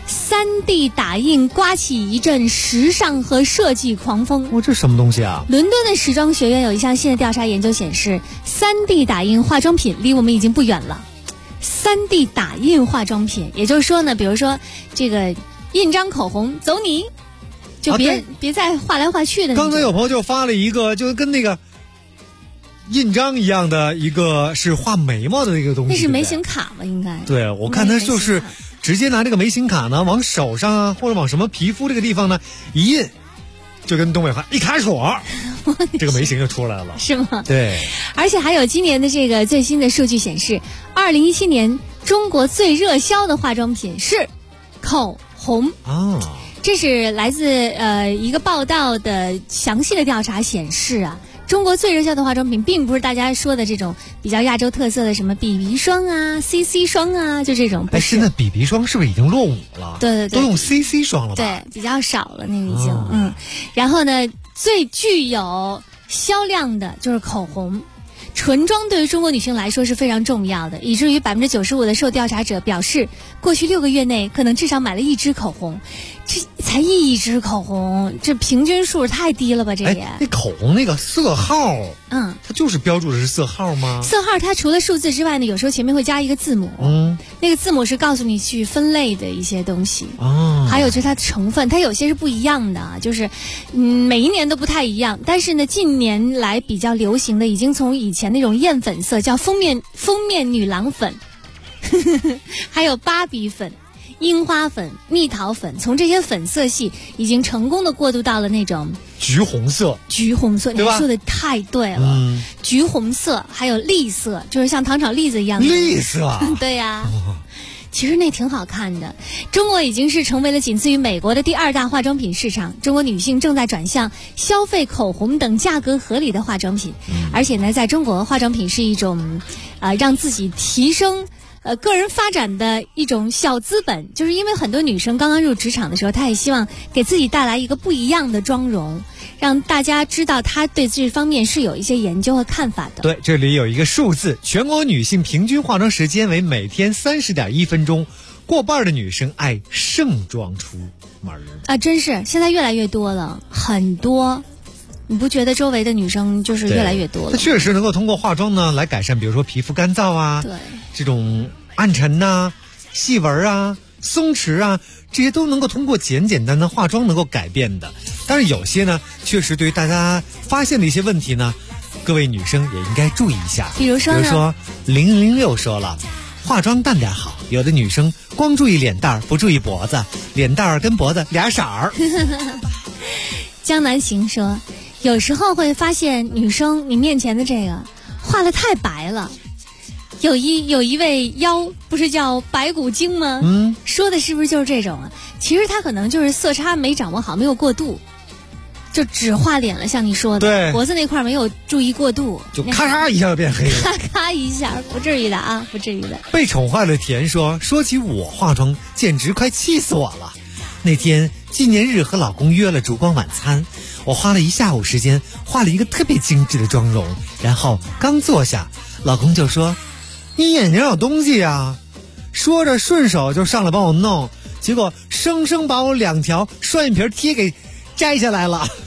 3D 打印刮起一阵时尚和设计狂风。 这什么东西啊？ 伦敦的时装学院有一项新的调查研究显示，3D 打印化妆品离我们已经不远了。3D 打印化妆品，也就是说呢，比如说这个印章口红，走你，就别再画来画去的。 刚才有朋友就发了一个，就跟那个印章一样的一个是画眉毛的一个东西。 那是眉形卡吧？应该。 对，我看他就是直接拿这个眉形卡呢，往手上啊，或者往什么皮肤这个地方呢一印，就跟东北话一卡锁，这个眉形就出来了， 是吗？ 对。 而且还有今年的这个最新的数据显示，2017年中国最热销的化妆品是口红啊。 这是来自一个报道的详细的调查显示啊，中国最热销的化妆品并不是大家说的这种比较亚洲特色的什么 BB 霜啊 CC 霜啊，就这种不是。 现在 BB 霜是不是已经落伍了？ 对， 都用 CC 霜了吧？ 对，比较少了，那个已经然后呢，最具有销量的就是口红。唇妆对于中国女性来说是非常重要的，以至于95%的受调查者表示，过去6个月内可能至少买了1支口红。这才1支口红，这平均数太低了吧？这也。 那口红那个色号，它就是标注的是色号吗？ 色号它除了数字之外呢，有时候前面会加一个字母，那个字母是告诉你去分类的一些东西。还有就是它的成分，它有些是不一样的，就是每一年都不太一样。但是呢，近年来比较流行的，已经从以前那种艳粉色叫封面女郎粉，还有芭比粉。樱花粉、蜜桃粉，从这些粉色系已经成功的过渡到了那种橘红色， 你说的太对了。橘红色还有栗色，就是像糖炒栗子一样的栗色。 对呀，其实那挺好看的。中国已经是成为了仅次于美国的第2大化妆品市场。中国女性正在转向消费口红等价格合理的化妆品，而且呢，在中国化妆品是一种让自己提升个人发展的一种小资本。就是因为很多女生刚刚入职场的时候，她也希望给自己带来一个不一样的妆容，让大家知道她对这方面是有一些研究和看法的。 对，这里有一个数字，全国女性平均化妆时间为每天30.1分钟，过半的女生爱盛装出门啊，真是现在越来越多了，很多。你不觉得周围的女生就是越来越多了？ 它确实能够通过化妆呢来改善，比如说皮肤干燥啊， 对， 这种暗沉呐、细纹啊、松弛啊，这些都能够通过简单的化妆能够改变的。但是有些呢，确实对于大家发现的一些问题呢，各位女生也应该注意一下。 比如说 0006说了，化妆淡点好，有的女生光注意脸蛋不注意脖子，脸蛋跟脖子俩色儿。 江南行说，有时候会发现女生你面前的这个画得太白了。有一位妖不是叫白骨精吗？说的是不是就是这种啊？其实他可能就是色差没掌握好，没有过度，就只画脸了，像你说的， 对， 脖子那块没有注意过度， 就咔嚓一下就变黑了， 咔咔一下，不至于的啊，不至于的。 被宠坏了田说起我化妆，简直快气死我了。那天纪念日和老公约了烛光晚餐，我花了1下午时间画了一个特别精致的妆容，然后刚坐下，老公就说：“你眼睛有东西啊！”说着顺手就上来帮我弄，结果生生把我2条双眼皮贴给摘下来了。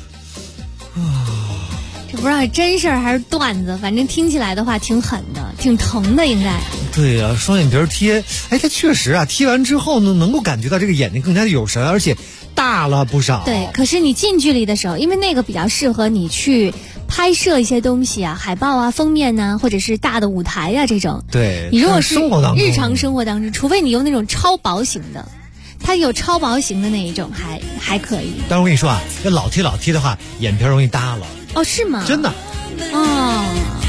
这不知道是真事儿还是段子，反正听起来的话挺狠的，挺疼的应该。 对呀，双眼皮贴，它确实啊，贴完之后呢，能够感觉到这个眼睛更加的有神，而且大了不少。 对，可是你近距离的时候，因为那个比较适合你去拍摄一些东西啊，海报啊、封面啊，或者是大的舞台啊这种。 对， 你如果是日常生活当中，除非你用那种超薄型的，它有超薄型的那一种还可以。 但是我跟你说啊，要老贴的话，眼皮容易耷了。 哦，是吗？ 真的。 哦。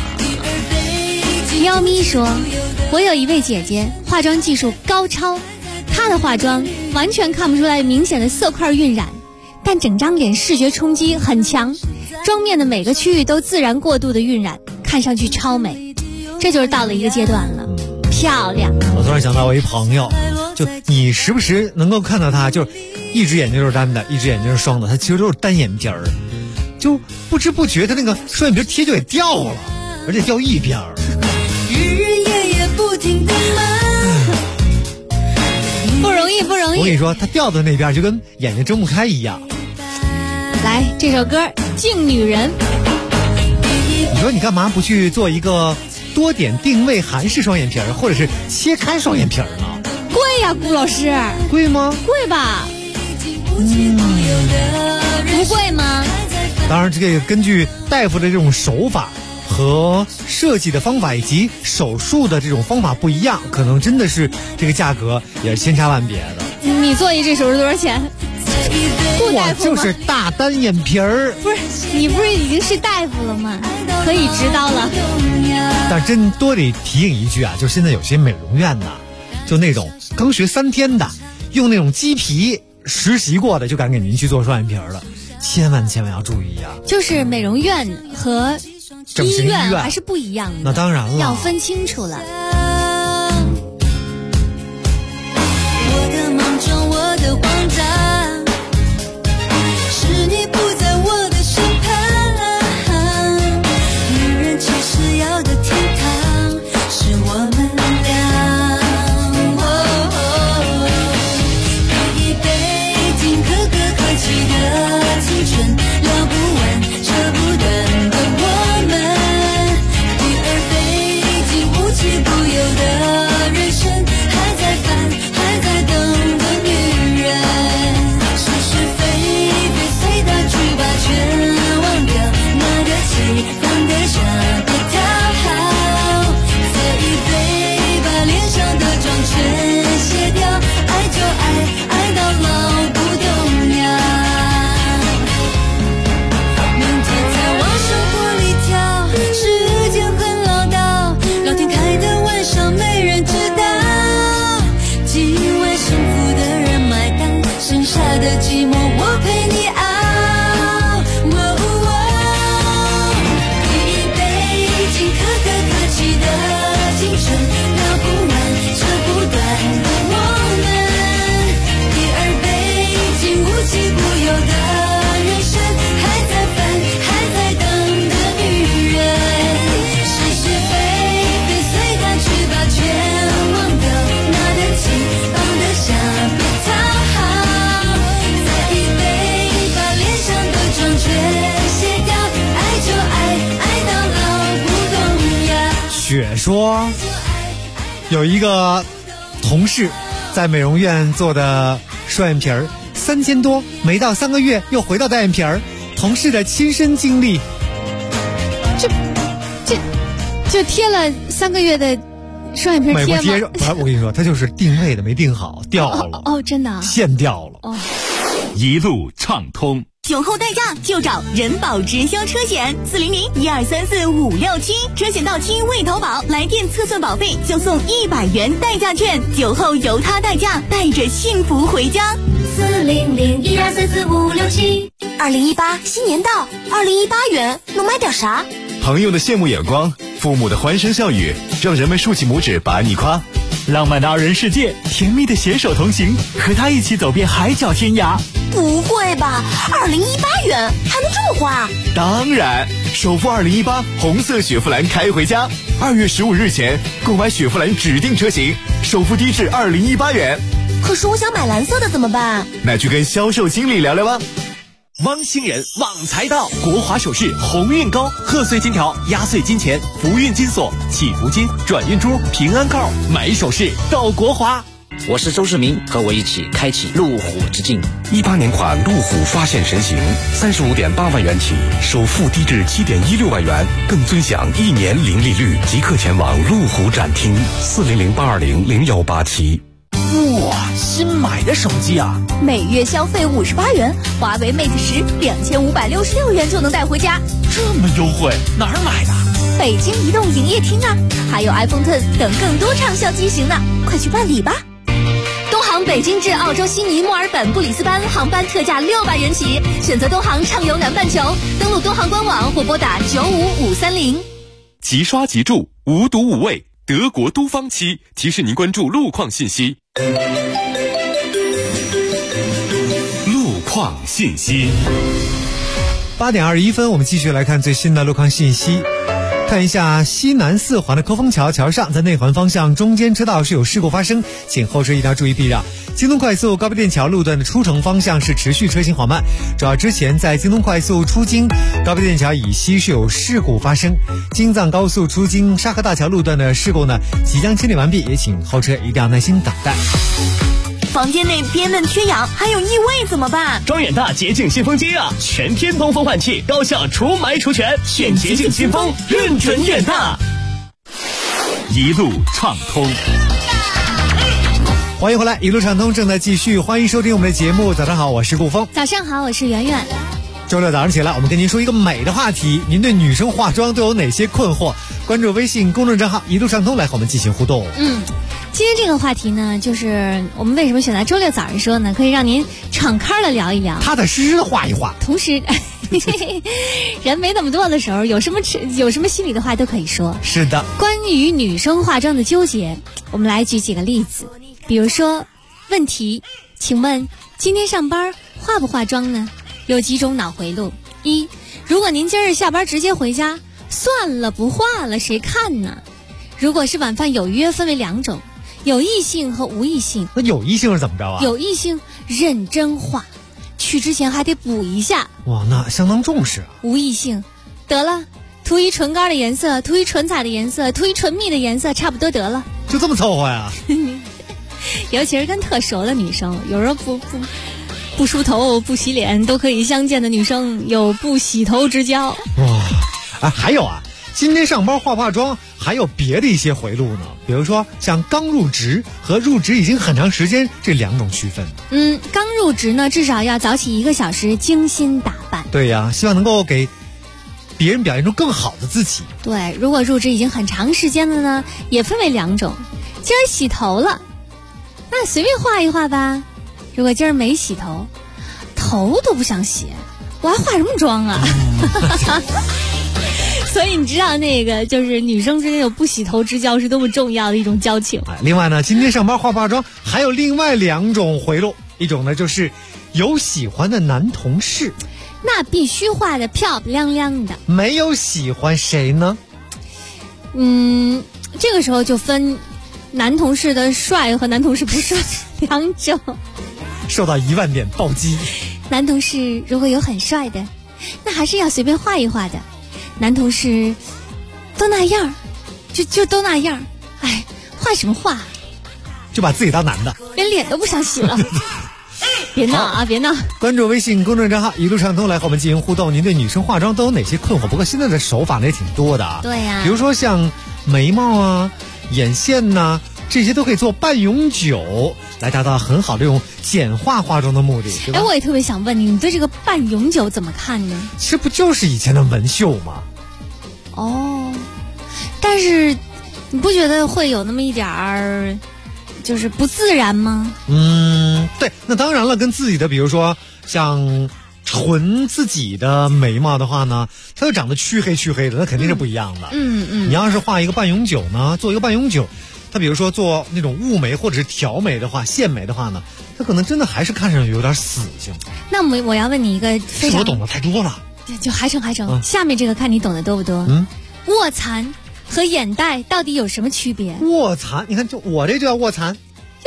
喵咪说，我有一位姐姐化妆技术高超，她的化妆完全看不出来明显的色块晕染，但整张脸视觉冲击很强，妆面的每个区域都自然过度的晕染，看上去超美。这就是到了一个阶段了，漂亮。 我突然想到我一朋友，就你时不时能够看到他，就是一只眼睛是单的，一只眼睛是双的，他其实都是单眼皮儿，就不知不觉他那个双眼皮贴就给掉了，而且掉一边儿。 不容易易不容易。 我跟你说，他掉到那边就跟眼睛睁不开一样。 来，这首歌《敬女人》。 你说你干嘛不去做一个多点定位韩式双眼皮儿，或者是切开双眼皮儿呢？ 贵呀，顾老师。 贵吗？ 贵吧。不贵吗？ 当然，这个根据大夫的这种手法和设计的方法以及手术的这种方法不一样，可能真的是这个价格也是千差万别的。 你做一这手术多少钱？ 我就是大单眼皮儿。 不是，你不是已经是大夫了吗？可以知道了。 但真多得提醒一句啊，就现在有些美容院呐，就那种刚学3天的，用那种鸡皮实习过的就敢给您去做双眼皮儿了，千万要注意啊！ 就是美容院和医院还是不一样的， 那当然了， 要分清楚了。 我的梦中，我的慌张，是你不在我的身旁。女人其实要的天堂是我们俩。一杯敬可歌可泣的青春，聊不完扯不断的我们。第二杯敬无奇不有的人生，还在烦还在等的女人。是是非非随她去吧，全忘掉，拿得起放得下别讨好。这一杯把脸上的妆全卸掉，爱就爱，爱到老不动摇。明天再往生活里跳，时间很唠叨，老天开的玩笑没人知道。今晚幸福的人买单，剩下的寂寞我陪你熬。第一杯敬可歌可泣的青春，聊不完扯不断的我们。第二杯敬无奇不有的人生，还在烦还在等的女人。是是非非随她去吧，全忘掉，拿得起放得下别讨好。再一杯把脸上的妆全卸掉，爱就爱，爱到老不动摇。 雪说有一个同事在美容院做的双眼皮儿，3000多，没到3个月又回到单眼皮儿，同事的亲身经历。 就贴了3个月的双眼皮贴吗？ 贴，我跟你说，他就是定位的没定好，掉了。 哦，真的啊？ 线掉了。 哦， 一路畅通。 酒后代驾就找人保直销车险，400-1234-567，车险到期未投保，来电测算保费就送100元代驾券，酒后由他代驾，带着幸福回家。 400-1234-567。2018新年到，2018元能买点啥？ 朋友的羡慕眼光，父母的欢声笑语，让人们竖起拇指把你夸。 浪漫的2人世界，甜蜜的携手同行，和他一起走遍海角天涯。 不会吧，2018元还能这么花？ 当然，首付2018红色雪佛兰开回家，2月15日前购买雪佛兰指定车型，首付低至2018元。 可是我想买蓝色的怎么办？ 那去跟销售经理聊聊吧。 汪星人旺财到，国华首饰鸿运高，贺岁金条、压岁金钱、福运金锁、祈福金、转运珠、平安扣，买首饰到国华。 我是周世明，和我一起开启路虎之境。 18年款路虎发现神行，35.8万元起，首付低至7.16万元，更尊享1年零利率，即刻前往路虎展厅400-820-0187。 哇，新买的手机啊！ 每月消费58元，华为 Mate 10 2566元就能带回家， 这么优惠，哪儿买的？ 北京移动营业厅啊，还有 iPhone X 等更多畅销机型呢，快去办理吧！东航北京至澳洲悉尼、墨尔本、布里斯班航班特价600元起，选择东航畅游南半球，登录东航官网或拨打95530。 即刷即住，无毒无味，德国都方漆提示您关注路况信息。路况信息。 8点21分，我们继续来看最新的路况信息。 看一下西南4环的科丰桥桥上，在内环方向中间车道是有事故发生，请后车一定要注意避让。京东快速高碑店桥路段的出城方向是持续车行缓慢，主要之前在京东快速出京高碑店桥以西是有事故发生。京藏高速出京沙河大桥路段的事故呢即将清理完毕，也请后车一定要耐心等待。 房间内憋闷缺氧还有异味怎么办？ 装远大洁净新风机啊，全天通风换气，高效除霾除醛，选洁净新风，认准远大。 一路畅通。 欢迎回来，一路畅通正在继续，欢迎收听我们的节目。早上好，我是顾峰。 早上好，我是圆圆。 周六早上起来，我们跟您说一个美的话题，您对女生化妆都有哪些困惑？关注微信公众账号一路畅通来和我们进行互动。 今天这个话题呢，就是我们为什么选在周六早上说呢？可以让您敞开的聊一聊， 踏踏实实的画一画。 同时人没那么多的时候，有什么心里的话都可以说。 是的， 关于女生化妆的纠结，我们来举几个例子。比如说问题，请问今天上班化不化妆呢？有几种脑回路。一，如果您今儿下班直接回家，算了不化了，谁看呢？如果是晚饭有约，分为2种，有异性和无异性。 那有异性是怎么着啊？ 有异性认真化，去之前还得补一下。 哇，那相当重视啊。 无异性，得了，涂一唇膏的颜色，涂一唇彩的颜色，涂一唇蜜的颜色，差不多得了。 就这么凑合呀？ 尤其是跟特熟的女生，有时候不梳头不洗脸都可以相见的女生，有不洗头之交。 哇，还有啊，今天上班化不化妆还有别的一些回路呢，比如说像刚入职和入职已经很长时间这2种区分。 刚入职呢，至少要早起1个小时，精心打扮。 对呀，希望能够给别人表现出更好的自己。 对，如果入职已经很长时间了呢，也分为2种。今儿洗头了，那随便画一画吧。如果今儿没洗头，头都不想洗，我还化什么妆啊？所以你知道那个就是女生之间有不洗头之交是多么重要的一种交情。 另外呢，今天上班化不化妆还有另外2种回路，一种呢就是有喜欢的男同事， 那必须画得漂漂亮亮的。 没有喜欢谁呢？ 这个时候就分男同事的帅和男同事不帅2种。 受到1万点暴击。 男同事如果有很帅的，那还是要随便画一画的。男同事都那样，就都那样，哎，画什么画？ 就把自己当男的， 连脸都不想洗了。别闹啊，别闹！ 关注微信公众账号一路畅通来和我们进行互动。您对女生化妆都有哪些困惑？不过现在的手法呢也挺多的啊。 对呀， 比如说像眉毛啊、眼线呐，这些都可以做半永久，来达到很好的这种简化化妆的目的，对吧？ 我也特别想问你，你对这个半永久怎么看呢？ 这不就是以前的纹绣吗？ 但是你不觉得会有那么一点儿就是不自然吗？ 对，那当然了，跟自己的比如说像纯自己的眉毛的话呢，它就长得黢黑的，那肯定是不一样的。你要是画一个半永久呢，做一个半永久，它比如说做那种雾眉或者是挑眉的话，线眉的话呢，它可能真的还是看上去有点死性。 那我要问你一个非常， 我懂得太多了， 就还成。下面这个看你懂得多不多？卧蚕和眼袋到底有什么区别？ 卧蚕，你看，就我这就叫卧蚕。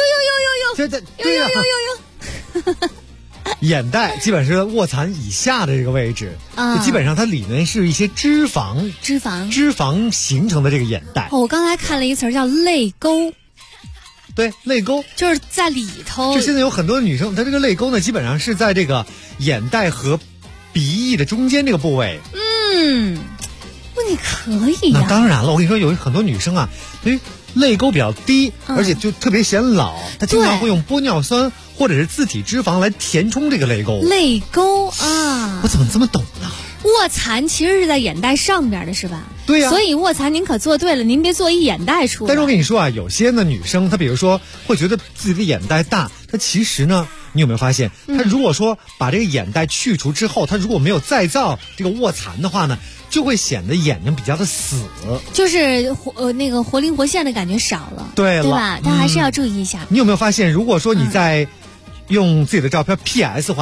有。 眼袋基本是卧蚕以下的这个位置，就基本上它里面是一些脂肪形成的这个眼袋。 我刚才看了一个词叫泪沟。 对，泪沟就是在里头。 就现在有很多女生，她这个泪沟呢，基本上是在这个眼袋和鼻翼的中间这个部位。 那你可以呀。 那当然了，我跟你说，有很多女生啊，对于泪沟比较低，而且就特别显老，她经常会用玻尿酸或者是自体脂肪来填充这个泪沟。 泪沟啊， 我怎么这么懂呢？ 卧蚕其实是在眼袋上边的是吧？ 对呀， 所以卧蚕您可做对了，您别做一眼袋出来。 但是我跟你说啊，有些呢女生她比如说会觉得自己的眼袋大，她其实呢，你有没有发现，她如果说把这个眼袋去除之后，她如果没有再造这个卧蚕的话呢，就会显得眼睛比较的死， 就是那个活灵活现的感觉少了， 对吧？但还是要注意一下。 你有没有发现，如果说你在用自己的照片 PS 的话，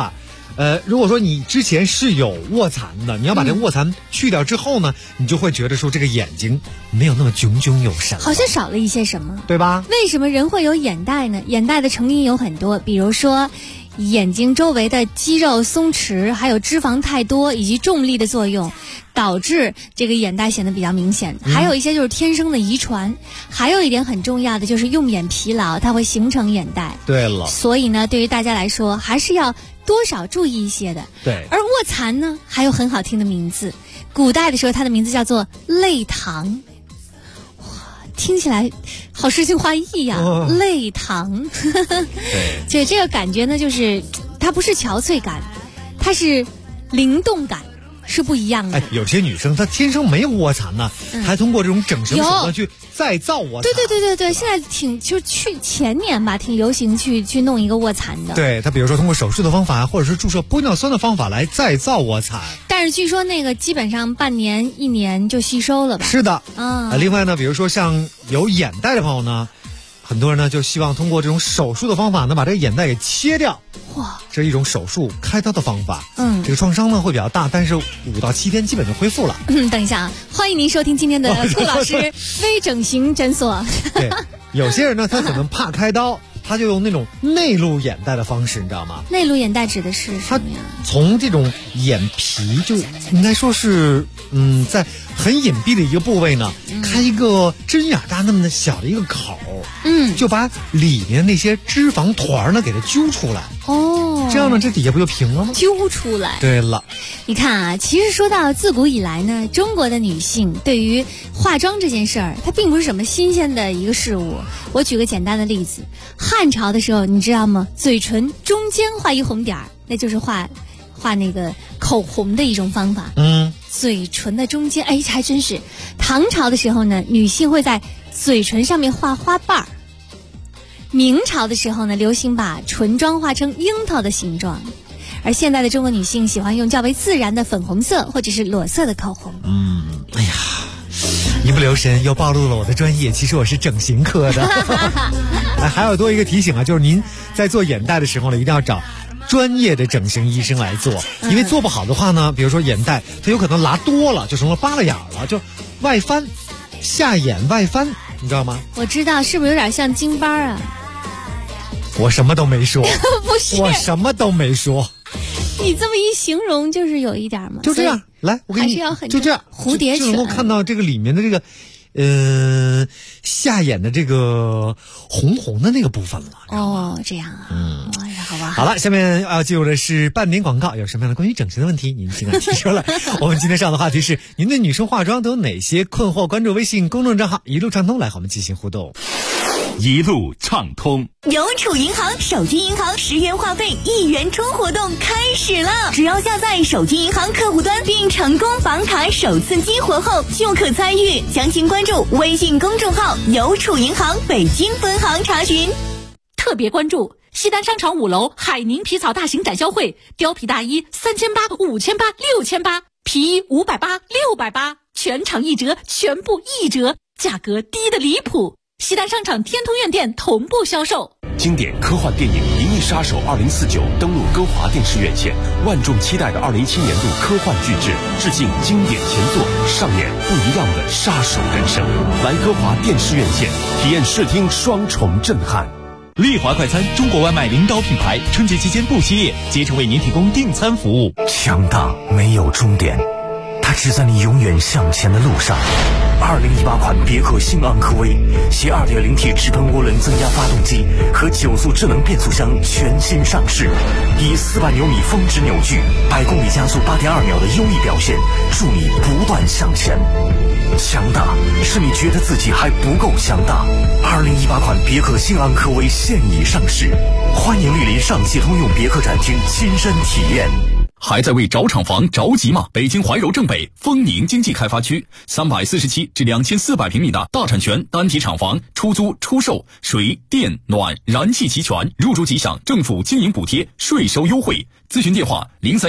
如果说你之前是有卧蚕的，你要把这个卧蚕去掉之后呢，你就会觉得说这个眼睛没有那么炯炯有神， 好像少了一些什么， 对吧？ 为什么人会有眼袋呢？眼袋的成因有很多，比如说眼睛周围的肌肉松弛，还有脂肪太多以及重力的作用，导致这个眼袋显得比较明显。还有一些就是天生的遗传，还有一点很重要的就是用眼疲劳，它会形成眼袋。 对了， 所以呢，对于大家来说还是要多少注意一些的。 对， 而卧蚕呢，还有很好听的名字，古代的时候它的名字叫做泪堂。听起来好诗情画意呀，泪堂。对，这个感觉呢，就是它不是憔悴感，它是灵动感，是不一样的。 哎，有些女生她天生没有卧蚕呢，还通过这种整形手段去再造卧蚕。 对，现在前年吧，挺流行去弄一个卧蚕的。 对，她比如说通过手术的方法，或者是注射玻尿酸的方法来再造卧蚕。 但是据说那个基本上半年1年就吸收了吧？ 是的，另外呢，比如说像有眼袋的朋友呢，很多人呢就希望通过这种手术的方法呢把这个眼袋给切掉。 哇， 这是一种手术开刀的方法。这个创伤呢会比较大，但是5到7天基本就恢复了。 等一下啊，欢迎您收听今天的顾老师微整形诊所。 对，有些人呢他可能怕开刀。他就用那种内录眼袋的方式，你知道吗？ 内录眼袋指的是什么呀？ 从这种眼皮就应该说是，在很隐蔽的一个部位呢，开一个针眼大那么的小的一个口，就把里面那些脂肪团呢给它揪出来。哦，这样呢，这底下不就平了吗？ 揪出来。 对了， 你看啊，其实说到自古以来呢，中国的女性对于化妆这件事儿，它并不是什么新鲜的一个事物。我举个简单的例子，汉朝的时候，你知道吗？嘴唇中间画一红点儿，那就是画那个口红的一种方法。嘴唇的中间，哎，还真是。唐朝的时候呢，女性会在嘴唇上面画花瓣儿。明朝的时候呢，流行把唇妆画成樱桃的形状，而现在的中国女性喜欢用较为自然的粉红色或者是裸色的口红。 哎呀，一不留神又暴露了我的专业，其实我是整形科的。还有多一个提醒啊，就是您在做眼袋的时候呢，一定要找专业的整形医生来做，因为做不好的话呢，比如说眼袋它有可能拉多了，就成了扒拉眼了，就外翻，下眼外翻，你知道吗？ 我知道，是不是有点像京巴啊？ 我什么都没说。 不是， 我什么都没说。 你这么一形容，就是有一点嘛。 就这样，来，我给你， 还是要很就这样， 蝴蝶就能够看到这个里面的这个，下眼的这个红红的那个部分了。 哦，这样啊。好吧。 好了，下面要进入的是半点广告。有什么样的关于整形的问题，您尽管提出来。我们今天上的话题是：您对女生化妆都有哪些困惑？关注微信公众账号“一路畅通”来和我们进行互动。 一路畅通。 邮储银行手机银行10元话费1元充活动开始了！只要下载手机银行客户端并成功房卡首次激活后，就可参与。详情关注微信公众号“邮储银行北京分行”查询。 特别关注西单商场5楼海宁皮草大型展销会，貂皮大衣3800、5800、6800，皮衣580、680，全场1折，全部1折，价格低得离谱。西单商场天通苑店同步销售。 经典科幻电影《银翼杀手2049》登陆歌华电视院线，万众期待的2017年度科幻巨制，致敬经典前作，上演不一样的杀手人生。来歌华电视院线体验视听双重震撼。 丽华快餐，中国外卖领导品牌，春节期间不歇业，竭诚为您提供订餐服务。 强大没有终点，它只在你永远向前的路上。2018款别克新昂科威携 2.0T 直喷涡轮增压发动机和9速智能变速箱全新上市，以400牛米峰值扭矩，100公里加速8.2秒的优异表现，助你不断向前。强大是你觉得自己还不够强大。2018款别克新昂科威现已上市，欢迎莅临上汽通用别克展厅亲身体验。 还在为找厂房着急吗？北京怀柔正北丰宁经济开发区347至2400平米的大产权单体厂房，出租出售，水电暖燃气齐全，入住即享政府经营补贴，税收优惠， 咨询电话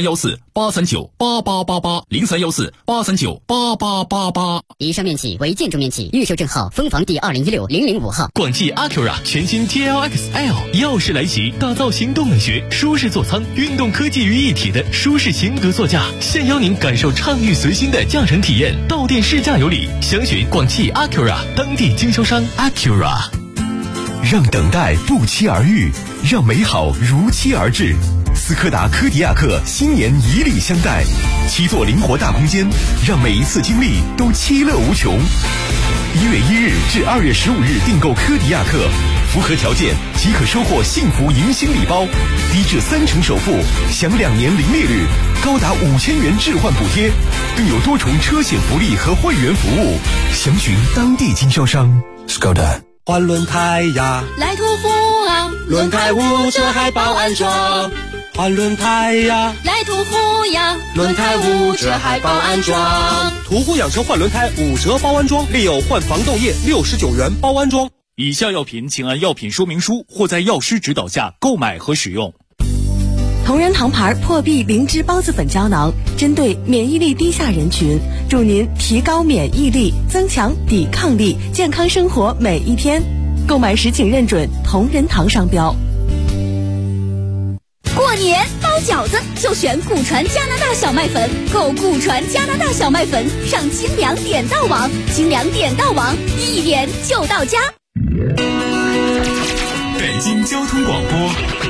0314-839-8888，0314-839-8888。 以上面企为建筑面企，预售证号分房第2016005号。 广汽 Acura 全新 TLX-L 耀世来袭，打造行动美学、舒适座舱、运动科技于一体的舒适型格座驾，现邀您感受畅御随心的驾乘体验，到店试驾有礼。详询广汽 Acura 当地经销商 Acura。 让等待不期而遇，让美好如期而至。斯柯达柯迪亚克新年以礼相待，7座灵活大空间，让每一次经历都其乐无穷。1月1日至2月15日订购柯迪亚克，符合条件即可收获幸福迎新礼包，低至30%首付，享2年零利率，高达5000元置换补贴，更有多重车险福利和会员服务。详询当地经销商。Skoda。 换轮胎呀， 来途虎啊， 轮胎无遮还保安装。换轮胎呀， 来途虎呀， 轮胎无遮还保安装。 途虎养车换轮胎5折包安装，另有换防冻液69元包安装。 以下药品请按药品说明书或在药师指导下购买和使用。 同仁堂牌破壁灵芝孢子粉胶囊，针对免疫力低下人群，助您提高免疫力，增强抵抗力，健康生活每一天。购买时请认准同仁堂商标。 过年包饺子就选古传加拿大小麦粉，购古传加拿大小麦粉上清凉点到网，清凉点到网，一点就到家。 北京交通广播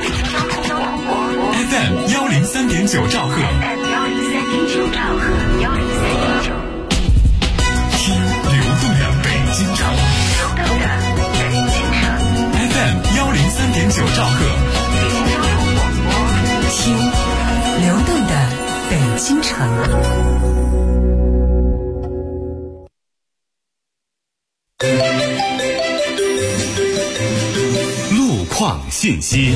FM 103.9兆赫，听流动的北京城。FM 103.9兆赫， 听流动的北京城。 路况信息。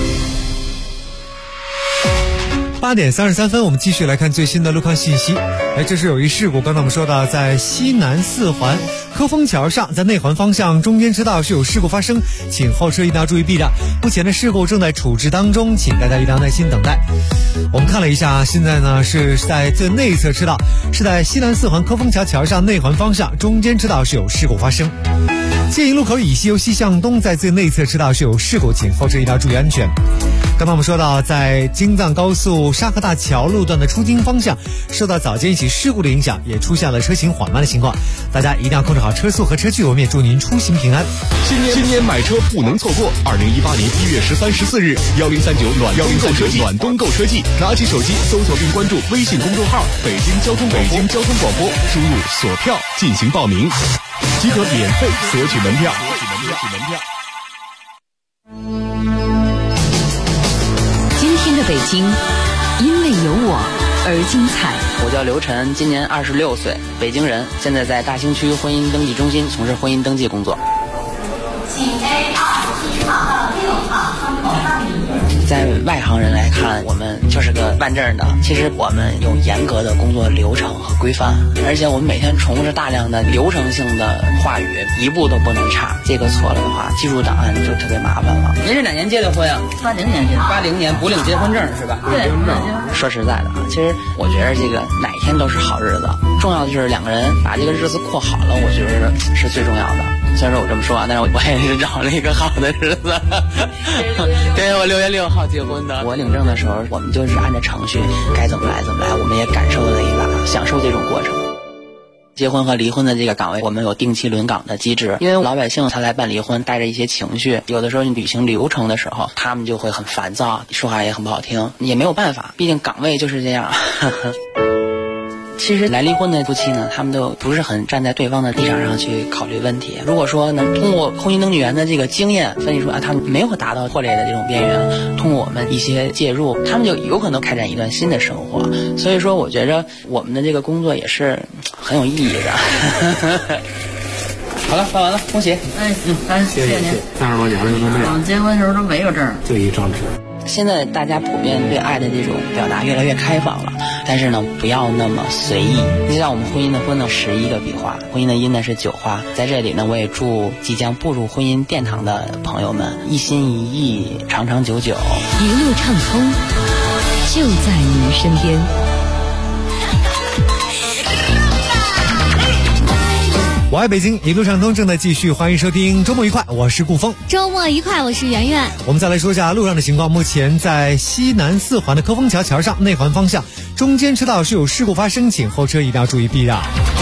8点33分，我们继续来看最新的路况信息。这是有一事故，刚才我们说到，在西南4环科丰桥上，在内环方向中间车道是有事故发生，请后车一定要注意避让。目前的事故正在处置当中，请大家一定要耐心等待。我们看了一下，现在呢是在最内侧车道，是在西南4环科丰桥桥上内环方向中间车道是有事故发生。建营路口以西由西向东，在最内侧车道是有事故，请后车一定要注意安全。刚才我们说到，在京藏高速沙河大桥路段的出京方向，受到早间一起事故的影响，也出现了车行缓慢的情况，大家一定要控制好车速和车距，我们也祝您出行平安。 今年买车不能错过，2018年1月13、14日，1039暖冬购车季，拿起手机搜索并关注微信公众号“北京交通广播”，输入索票进行报名，即可免费索取门票。 今天的北京，因为有我而精彩。 我叫刘晨，今年26岁，北京人，现在在大兴区婚姻登记中心从事婚姻登记工作。 请 A2、7号到6号窗口办理。 在外行人来看，我们就是个办证的。其实我们有严格的工作流程和规范，而且我们每天重复大量的流程性的话语，一步都不能差。这个错了的话，记录档案就特别麻烦了。您是哪年结的婚啊？80年结的。80年不领结婚证是吧？对。说实在的啊，其实我觉得这个哪天都是好日子，重要的就是两个人把这个日子过好了，我觉得是最重要的。虽然说我这么说啊，但是我也是找了一个好的日子。对，我6月6号结婚的。我领证的时候，我们就是按照程序该怎么来怎么来，我们也感受了一把，享受这种过程。结婚和离婚的这个岗位，我们有定期轮岗的机制，因为老百姓他来办离婚带着一些情绪，有的时候你履行流程的时候，他们就会很烦躁，说话也很不好听，也没有办法，毕竟岗位就是这样。其实来离婚的夫妻呢，他们都不是很站在对方的立场上去考虑问题。如果说能通过婚姻登记员的这个经验分析出他们没有达到破裂的这种边缘，通过我们一些介入，他们就有可能开展一段新的生活。所以说我觉着我们的这个工作也是很有意义的。好了，办完了，恭喜！谢谢您。 30多年了，都没有。 结婚时候都没有证， 就一张纸。 现在大家普遍对爱的这种表达越来越开放了，但是呢，不要那么随意。就像我们婚姻的婚呢，11个笔画，婚姻的姻呢是9画。在这里呢，我也祝即将步入婚姻殿堂的朋友们一心一意，长长久久， 一路畅通。 就在您身边。 我爱北京，一路上通正在继续，欢迎收听周末愉快，我是顾峰。 周末愉快，我是圆圆。 我们再来说一下路上的情况。目前在西南4环的科丰桥桥上内环方向中间车道是有事故发生，请后车一定要注意避让。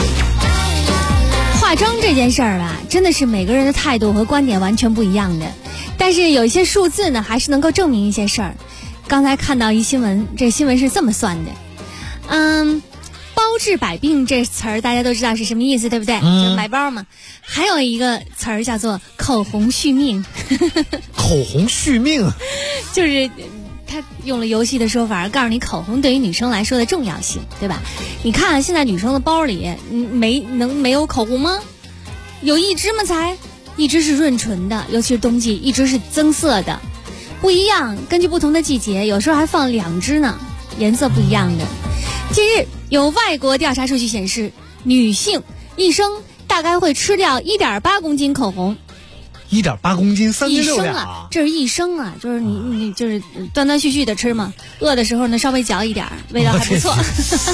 化妆这件事儿吧，真的是每个人的态度和观点完全不一样的，但是有一些数字呢，还是能够证明一些事儿。刚才看到一新闻，这新闻是这么算的，包治百病这词儿大家都知道是什么意思，对不对？就是买包嘛。还有一个词儿叫做口红续命。 口红续命， 就是他用了游戏的说法，告诉你口红对于女生来说的重要性，对吧？你看现在女生的包里，没有口红吗？有一支吗？一支是润唇的，尤其是冬季，一支是增色的，不一样。根据不同的季节，有时候还放2支呢，颜色不一样的。近日有外国调查数据显示，女性一生大概会吃掉1.8公斤口红。 1.8公斤，36两啊！这是一生啊，就是你就是断断续续的吃嘛，饿的时候呢稍微嚼一点，味道还不错。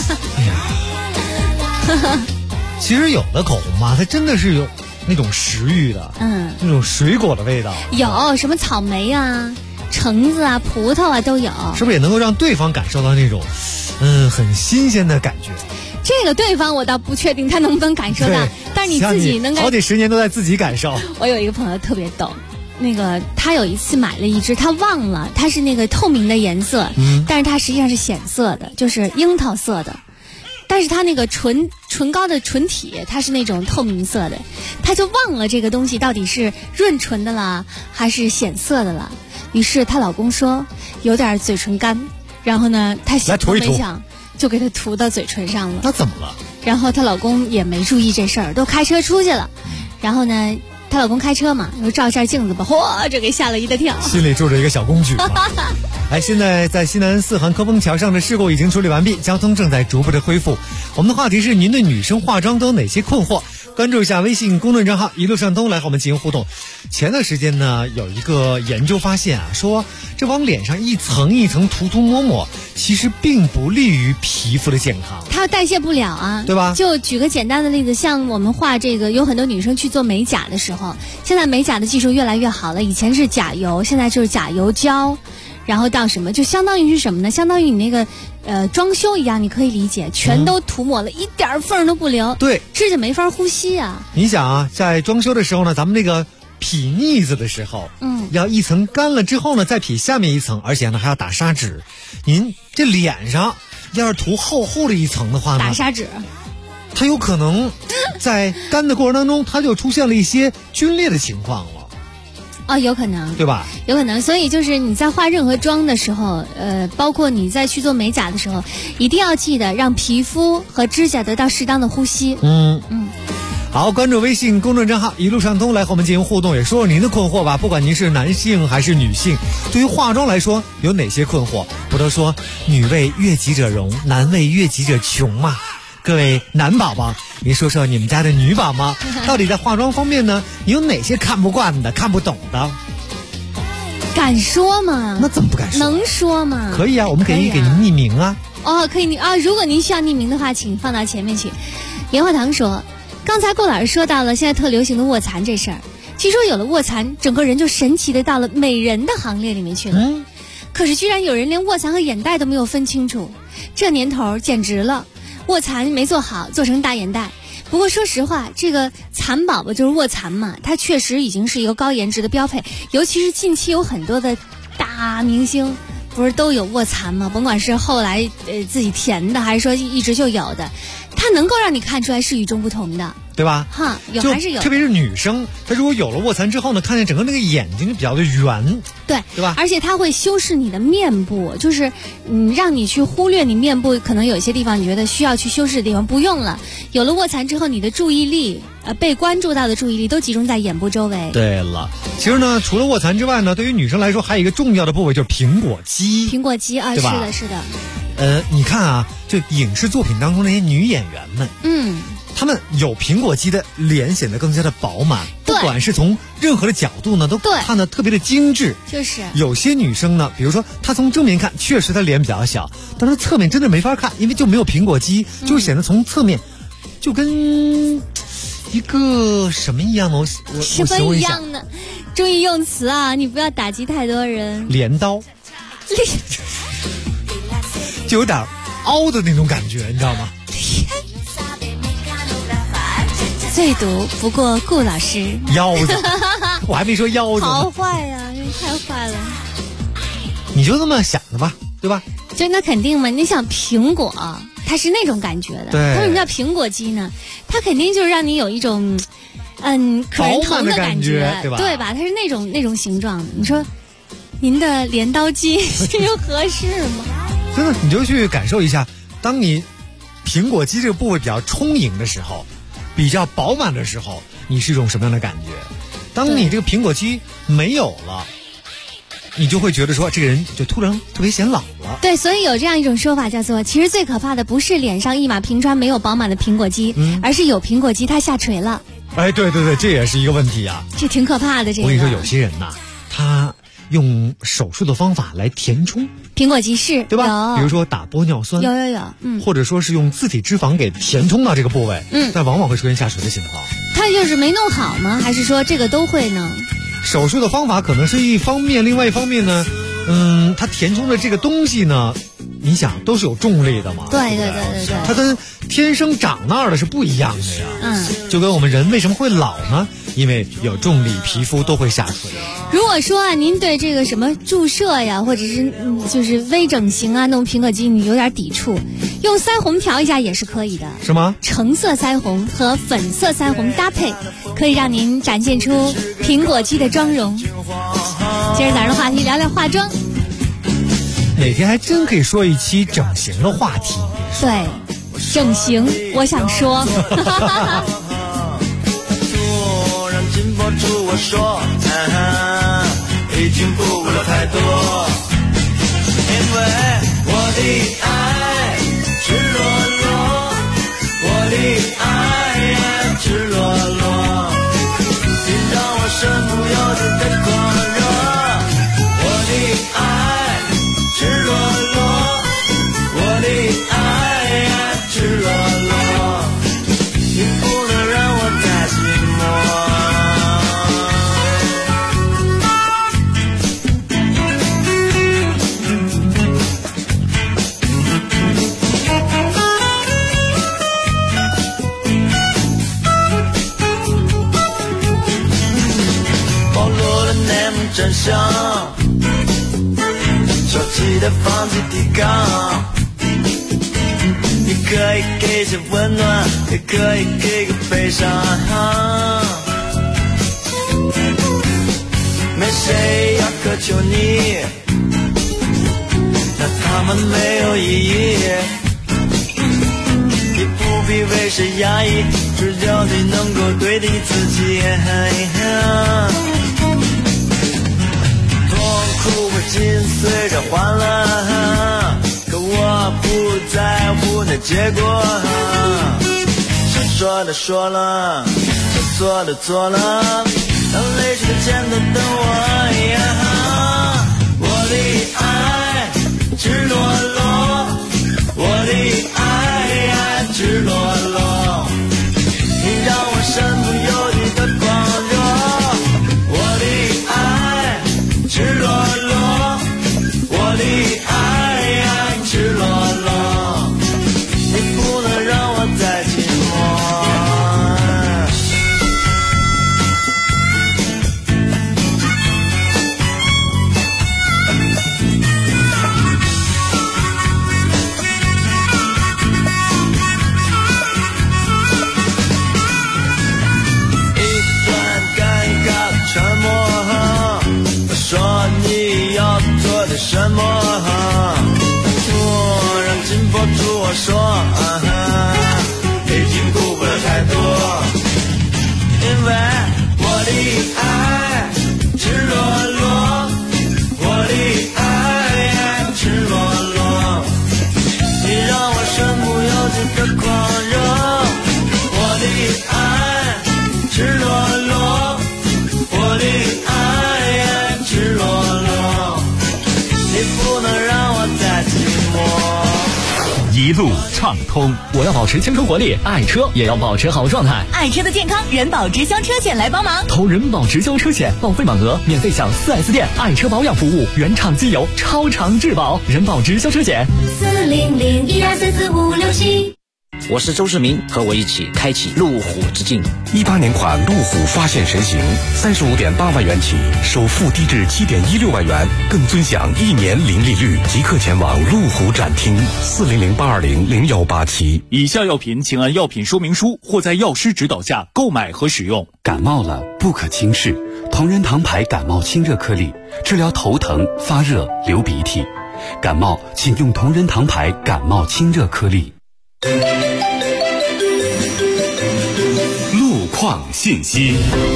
其实有的口红嘛，它真的是有那种食欲的，那种水果的味道， 有什么草莓啊、橙子啊、葡萄啊都有， 是不是也能够让对方感受到那种很新鲜的感觉？ 这个对方我倒不确定他能不能感受到，但是你自己能好几10年都在自己感受。 我有一个朋友特别逗，那个他有一次买了一支，他忘了它是那个透明的颜色，但是它实际上是显色的，就是樱桃色的，但是他那个唇膏的唇体它是那种透明色的，他就忘了这个东西到底是润唇的啦还是显色的了。于是她老公说有点嘴唇干，然后呢她想都没想就给她涂到嘴唇上了。 那怎么了？ 然后她老公也没注意这事儿，都开车出去了。然后呢她老公开车嘛，又照一下镜子吧，嚯，这给吓了一大跳， 心里住着一个小公举。现在在西南4环科丰桥上的事故已经处理完毕，交通正在逐步的恢复。我们的话题是您对女生化妆都有哪些困惑？关注一下微信公众账号一路上通来和我们进行互动。前段时间呢，有一个研究发现啊，说这往脸上一层一层涂抹抹，其实并不利于皮肤的健康， 它代谢不了啊， 对吧？ 就举个简单的例子，像我们画这个，有很多女生去做美甲的时候，现在美甲的技术越来越好了，以前是甲油，现在就是甲油胶，然后到什么，就相当于是什么呢？相当于你那个装修一样，你可以理解，全都涂抹了，一点缝都不留， 对， 指甲没法呼吸啊。 你想啊，在装修的时候呢，咱们那个劈腻子的时候，要一层干了之后呢，再劈下面一层，而且呢还要打砂纸。您这脸上要是涂厚厚的一层的话呢， 打砂纸， 它有可能在干的过程当中，它就出现了一些皲裂的情况了。 有可能， 对吧？ 有可能，所以就是你在化任何妆的时候，包括你在去做美甲的时候，一定要记得让皮肤和指甲得到适当的呼吸。 好，关注微信公众账号一路上通来和我们进行互动，也说说您的困惑吧。不管您是男性还是女性，对于化妆来说有哪些困惑？不都说女为悦己者容，男为悦己者穷嘛？各位男宝宝，您说说你们家的女宝宝到底在化妆方面呢，你有哪些看不惯的、看不懂的？ 敢说吗？ 那怎么不敢说？ 能说吗？ 可以啊，我们可以给您匿名啊。 可以啊，如果您需要匿名的话，请放到前面去。棉花糖说，刚才顾老师说到了现在特流行的卧蚕这事儿，据说有了卧蚕，整个人就神奇的到了美人的行列里面去了。可是居然有人连卧蚕和眼袋都没有分清楚，这年头简直了。卧蚕没做好，做成大眼袋。不过说实话，这个蚕宝宝就是卧蚕嘛，它确实已经是一个高颜值的标配，尤其是近期有很多的大明星不是都有卧蚕吗？甭管是后来自己填的，还是说一直就有的，它能够让你看出来是与众不同的， 对吧？ 还是有， 特别是女生，她如果有了卧蚕之后呢，看见整个那个眼睛就比较的圆，对吧？ 而且它会修饰你的面部，就是让你去忽略你面部可能有些地方你觉得需要去修饰的地方不用了。有了卧蚕之后，你的注意力被关注到的注意力都集中在眼部周围。 对了，其实呢，除了卧蚕之外呢，对于女生来说还有一个重要的部位就是苹果肌。 苹果肌啊， 对吧？ 是的。 你看啊，就影视作品当中那些女演员们， 他们有苹果肌的脸显得更加的饱满，不管是从任何的角度呢，都看得特别的精致。 就是有些女生呢，比如说她从正面看，确实她脸比较小，但是侧面真的没法看，因为就没有苹果肌，就显得从侧面就跟一个什么一样呢？我什么一样呢？注意用词啊，你不要打击太多人。 镰刀，就有点凹的那种感觉，你知道吗？ 最毒不过顾老师腰子，我还没说腰子呢。 好坏呀，你太坏了。 你就这么想的吧，对吧？ 就那肯定嘛，你想苹果，它是那种感觉的。 对。 它为什么叫苹果肌呢？它肯定就是让你有一种可人疼的感觉， 对吧？ 对吧？它是那种形状的。你说您的镰刀肌又合适吗？ 真的，你就去感受一下，当你苹果肌这个部位比较充盈的时候，比较饱满的时候，你是一种什么样的感觉？当你这个苹果肌没有了，你就会觉得说这个人就突然特别显老了。 对，所以有这样一种说法叫做，其实最可怕的不是脸上一马平川没有饱满的苹果肌，而是有苹果肌它下垂了。 哎，对对对，这也是一个问题啊， 这挺可怕的。这个我跟你说，有些人呐，他用手术的方法来填充苹果肌是， 对吧？比如说打玻尿酸， 有， 或者说是用自体脂肪给填充到这个部位，但往往会出现下垂的情况。 他就是没弄好吗？还是说这个都会呢？ 手术的方法可能是一方面，另外一方面呢，它填充的这个东西呢，你想都是有重力的嘛？ 对， 它跟天生长那儿的是不一样的呀。就跟我们人为什么会老呢？因为有重力，皮肤都会下垂。 如果说啊，您对这个什么注射呀，或者是就是微整形啊，弄苹果肌你有点抵触，用腮红调一下也是可以的。 是吗？ 橙色腮红和粉色腮红搭配，可以让您展现出苹果肌的妆容。今儿早上的话题聊聊化妆。 哪天还真可以说一期整形的话题。 对，整形我想说。 禁不住我说，已经不顾了太多，因为我的爱赤裸裸，我的爱赤裸裸，你让我身不由己的狂热，我的爱赤裸裸，我的爱赤裸裸，你不能让我再寂寞。真相，手机的放弃提纲，你可以给些温暖，也可以给个悲伤，没谁要渴求你，那他们没有意义，你不必为谁压抑，只有你能够对得起自己。痛苦会紧随着欢乐，可我不在乎那结果。想说的说了，想做的做了，当泪水的前头等我。我的爱赤裸裸，我的爱赤裸裸，你让我身不由己的狂热。我的爱赤裸裸，我的爱赤裸裸，你不能让我再寂寞。 一路畅通。 我要保持青春活力，爱车也要保持好状态。 爱车的健康，人保直销车险来帮忙。 投人保直销车险，报废满额免费享4S店爱车保养服务，原厂机油超长质保。人保直销车险 40012344567。 我是周世明，和我一起开启路虎之境。 18年款路虎发现神行，35.8万元起，首付低至7.16万元，更尊享1年零利率。即刻前往路虎展厅，40082000187。 以下药品请按药品说明书或在药师指导下购买和使用。 感冒了不可轻视，同仁堂牌感冒清热颗粒，治疗头疼、发热、流鼻涕。感冒请用同仁堂牌感冒清热颗粒。路况信息。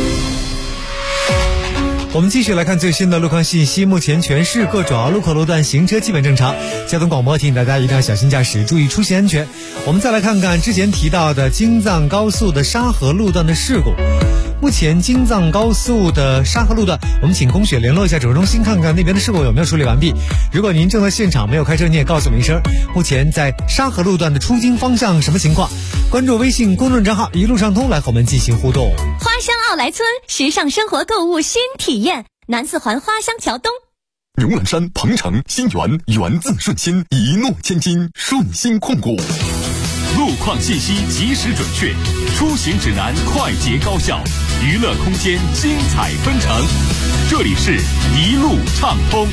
我们继续来看最新的路况信息。目前全市各主要路口路段行车基本正常，交通广播提醒大家一定要小心驾驶，注意出行安全。我们再来看看之前提到的京藏高速的沙河路段的事故。目前京藏高速的沙河路段，我们请供血联络一下指挥中心，看看那边的事故有没有处理完毕。如果您正在现场没有开车，你也告诉我们一声。目前在沙河路段的出京方向什么情况？关注微信公众账号一路上通来和我们进行互动。 花乡奥莱村，时尚生活购物新体验，南四环花乡桥东。 牛栏山、鹏城、新源，源自顺心，一诺千金，顺心控股。 路况信息及时准确，出行指南快捷高效，娱乐空间精彩纷呈。这里是一路畅通。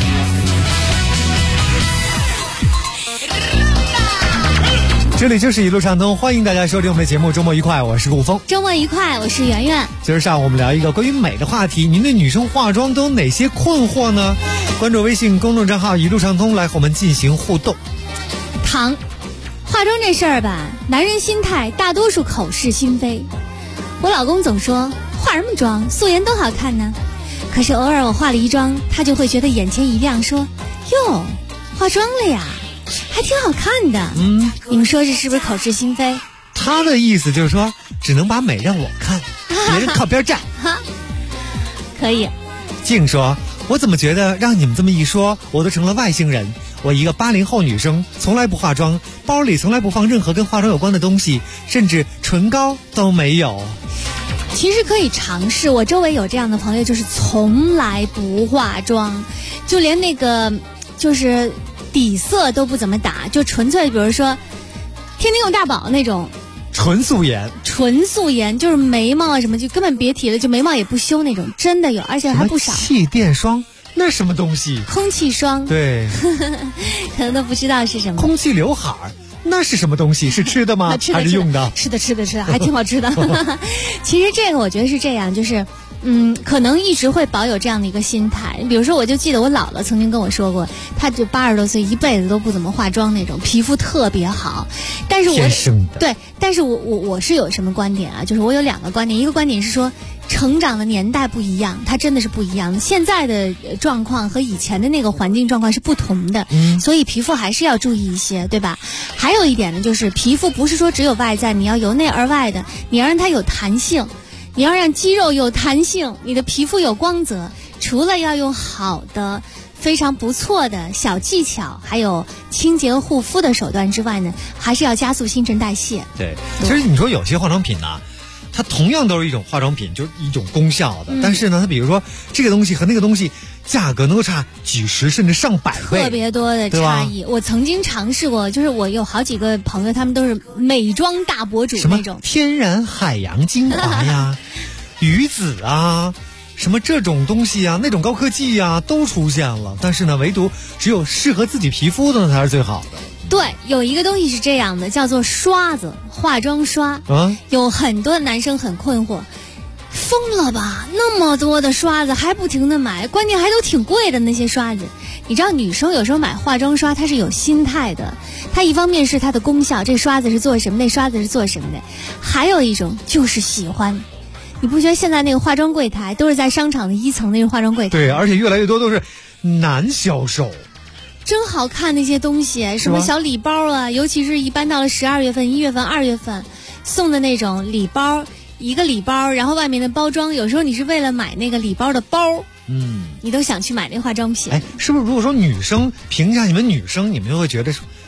这里就是一路畅通，欢迎大家收听我们的节目。周末愉快，我是顾峰。 周末愉快，我是圆圆。 今儿上午我们聊一个关于美的话题，您对女生化妆都有哪些困惑呢？关注微信公众账号一路畅通来和我们进行互动。 化妆这事儿吧，男人心态大多数口是心非。我老公总说化什么妆，素颜多好看呢。可是偶尔我化了一妆，他就会觉得眼前一亮，说哟，化妆了呀，还挺好看的。你们说这是不是口是心非？ 他的意思就是说，只能把美让我看，别人靠边站。 可以。 静说，我怎么觉得让你们这么一说，我都成了外星人。我一个80后女生，从来不化妆，包里从来不放任何跟化妆有关的东西，甚至唇膏都没有。 其实可以尝试，我周围有这样的朋友，就是从来不化妆，就连那个就是底色都不怎么打，就纯粹比如说天天用大宝那种纯素颜， 就是眉毛啊什么就根本别提了，就眉毛也不修那种，真的有，而且还不少。 气垫霜那是什么东西？ 空气霜。 对可能都不知道是什么。 空气刘海那是什么东西？是吃的吗？还是用的？ 吃的还挺好吃的其实这个我觉得是这样，就是可能一直会保有这样的一个心态。比如说我就记得我姥姥曾经跟我说过，她就80多岁一辈子都不怎么化妆那种，皮肤特别好。但是天生的。 对，但是我是有什么观点啊，就是我有2个观点。一个观点是说成长的年代不一样，它真的是不一样，现在的状况和以前的那个环境状况是不同的，所以皮肤还是要注意一些，对吧？还有一点呢，就是皮肤不是说只有外在，你要由内而外的，你要让它有弹性，你要让肌肉有弹性，你的皮肤有光泽。除了要用好的非常不错的小技巧，还有清洁护肤的手段之外呢，还是要加速新陈代谢。 对，其实你说有些化妆品呢，它同样都是一种化妆品，就是一种功效的，但是呢，它比如说这个东西和那个东西价格能够差几十甚至上百倍， 特别多的差异。我曾经尝试过，就是我有好几个朋友，他们都是美妆大博主那种， 天然海洋精华呀鱼子啊，什么这种东西啊，那种高科技啊都出现了，但是呢，唯独只有适合自己皮肤的才是最好的。 对，有一个东西是这样的，叫做刷子，化妆刷。有很多男生很困惑，疯了吧？那么多的刷子还不停的买，关键还都挺贵的那些刷子。你知道女生有时候买化妆刷，她是有心态的，她一方面是它的功效，这刷子是做什么，那刷子是做什么的，还有一种就是喜欢。你不觉得现在那个化妆柜台都是在商场的1层那个化妆柜台？ 对，而且越来越多都是男销售。 真好看那些东西，什么小礼包啊，尤其是一般到了12月份、1月份、2月份送的那种礼包，一个礼包，然后外面的包装，有时候你是为了买那个礼包的包，你都想去买那化妆品。 是不是如果说女生评价你们女生，你们就会觉得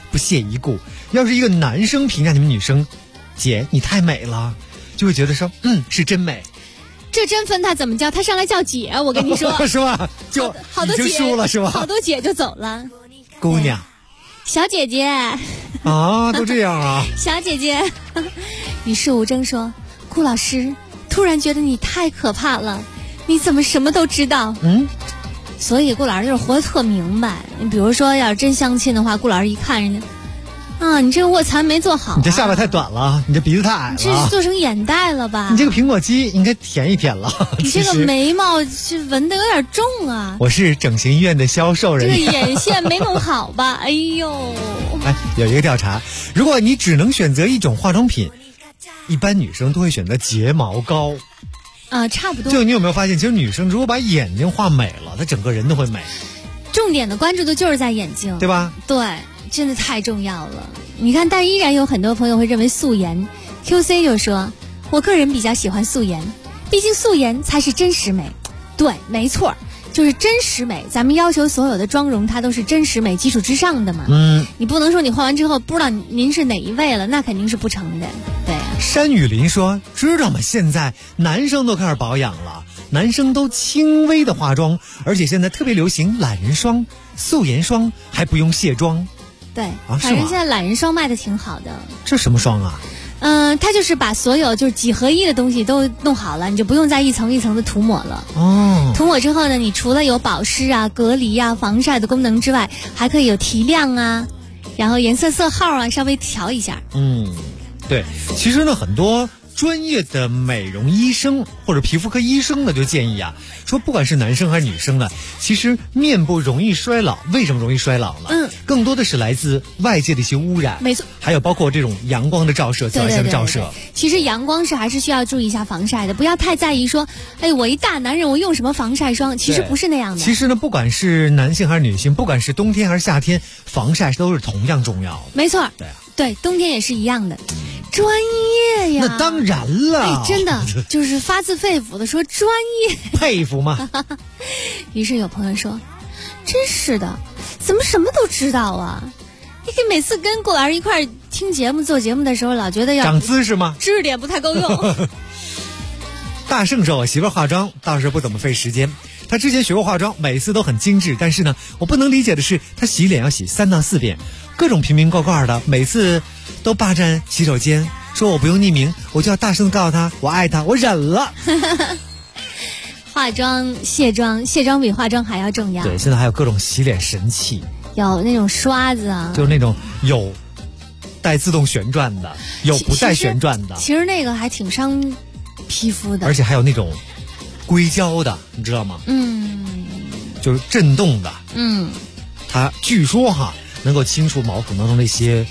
不屑一顾。要是一个男生评价你们女生，姐你太美了，就会觉得说是真美。 这真分他怎么叫，他上来叫姐，我跟你说是吧？就好多姐已经输了是吧？ 好多姐就走了。 姑娘， 小姐姐啊，都这样啊。 小姐姐，与世无争说，顾老师突然觉得你太可怕了，你怎么什么都知道？所以顾老师就是活得特明白。你比如说，要是真相亲的话，顾老师一看人家，你这个卧蚕没做好， 你这下巴太短了，你这鼻子太矮了， 这是做成眼袋了吧？ 你这个苹果肌应该填一填了。 你这个眉毛是纹的有点重啊。 我是整形医院的销售人员， 这个眼线没弄好吧？哎呦！ 有一个调查，如果你只能选择一种化妆品，一般女生都会选择睫毛膏。 差不多。 就你有没有发现，其实女生如果把眼睛画美了，她整个人都会美。 重点的关注的就是在眼睛， 对吧？ 对，真的太重要了。你看，但依然有很多朋友会认为素颜。QC 就说，我个人比较喜欢素颜，毕竟素颜才是真实美。对，没错，就是真实美。咱们要求所有的妆容，它都是真实美基础之上的嘛。你不能说你画完之后不知道您是哪一位了，那肯定是不成的。对啊。 山雨林说，知道吗？现在男生都开始保养了，男生都轻微的化妆，而且现在特别流行懒人霜、素颜霜，还不用卸妆。 对，反正现在懒人霜卖的挺好的。 这什么霜啊？ 它就是把所有就是几合一的东西都弄好了，你就不用再一层一层的涂抹了。涂抹之后呢，你除了有保湿啊、隔离啊、防晒的功能之外，还可以有提亮啊，然后颜色色号啊稍微调一下。 对，其实呢，很多专业的美容医生或者皮肤科医生呢，就建议说不管是男生还是女生呢，其实面部容易衰老。为什么容易衰老呢？更多的是来自外界的一些污染， 没错， 还有包括这种阳光的照射、紫外线的照射。 其实阳光还是需要注意一下防晒的，不要太在意说，我一大男人我用什么防晒霜，其实不是那样的。 其实呢，不管是男性还是女性，不管是冬天还是夏天，防晒都是同样重要的。 没错，对，冬天也是一样的。专业呀， 那当然了， 真的就是发自肺腑的说专业， 佩服吗？ 于是有朋友说，真是的，怎么什么都知道啊？你每次跟顾老师一块听节目做节目的时候，老觉得要长姿势吗？ 知识点不太够用。 大圣说，我媳妇化妆倒是不怎么费时间，她之前学过化妆，每次都很精致，但是呢，我不能理解的是，她洗脸要洗3到4遍，各种瓶瓶罐罐的，每次都霸占洗手间，说我不用匿名，我就要大声的告诉她我爱她，我忍了。 化妆、卸妆比化妆还要重要。 对，现在还有各种洗脸神器， 有那种刷子啊， 就是那种有带自动旋转的，有不带旋转的。 其实那个还挺伤皮肤的， 而且还有那种硅胶的，你知道吗？就是震动的。它据说能够清除毛孔当中那些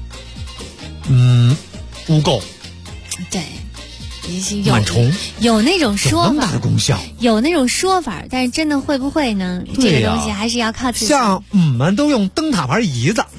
污垢。 对， 螨虫有那种说法， 那么大的功效， 有那种说法，但是真的会不会呢？这个东西还是要靠自己。 像我们都用灯塔牌椅子。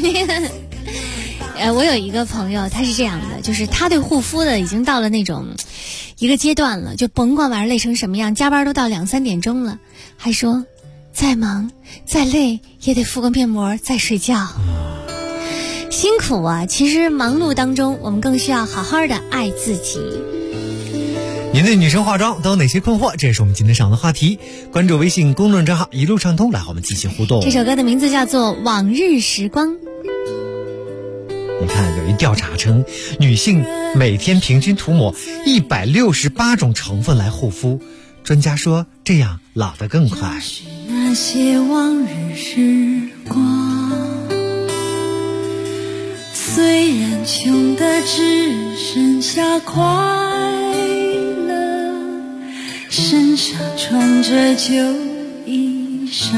我有一个朋友，他是这样的，就是他对护肤的已经到了那种一个阶段了，就甭管晚上累成什么样，加班都到2、3点钟了，还说再忙再累也得敷个面膜再睡觉。辛苦啊！其实忙碌当中，我们更需要好好的爱自己。 您对女生化妆都有哪些困惑？这也是我们今天上的话题。关注微信公众账号一路畅通，来和我们进行互动。 这首歌的名字叫做《往日时光》。 你看，有一调查称，女性每天平均涂抹168种成分来护肤，专家说这样老得更快。 那些往日时光，虽然穷得只剩下快乐，身上穿着旧衣裳，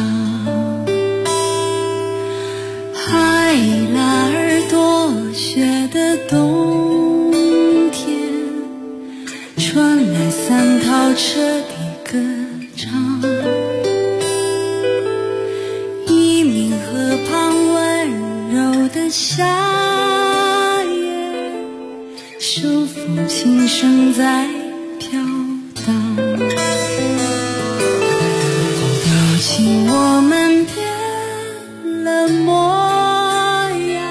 海拉尔多雪的冬天，传来3套车的歌唱，一名河旁温柔的夏夜，手风琴声在飘荡，表情我们变了模样，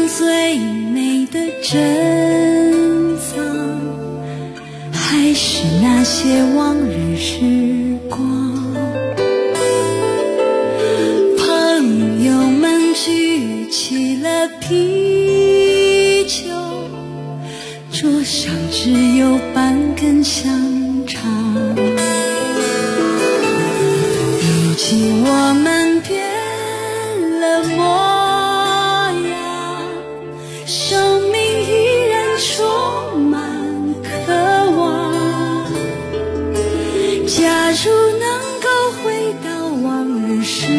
上最美的珍藏，还是那些往日时光。朋友们举起了啤酒，桌上只有半根香肠。如今我们变了模样，生命依然充满渴望。假如能够回到往日时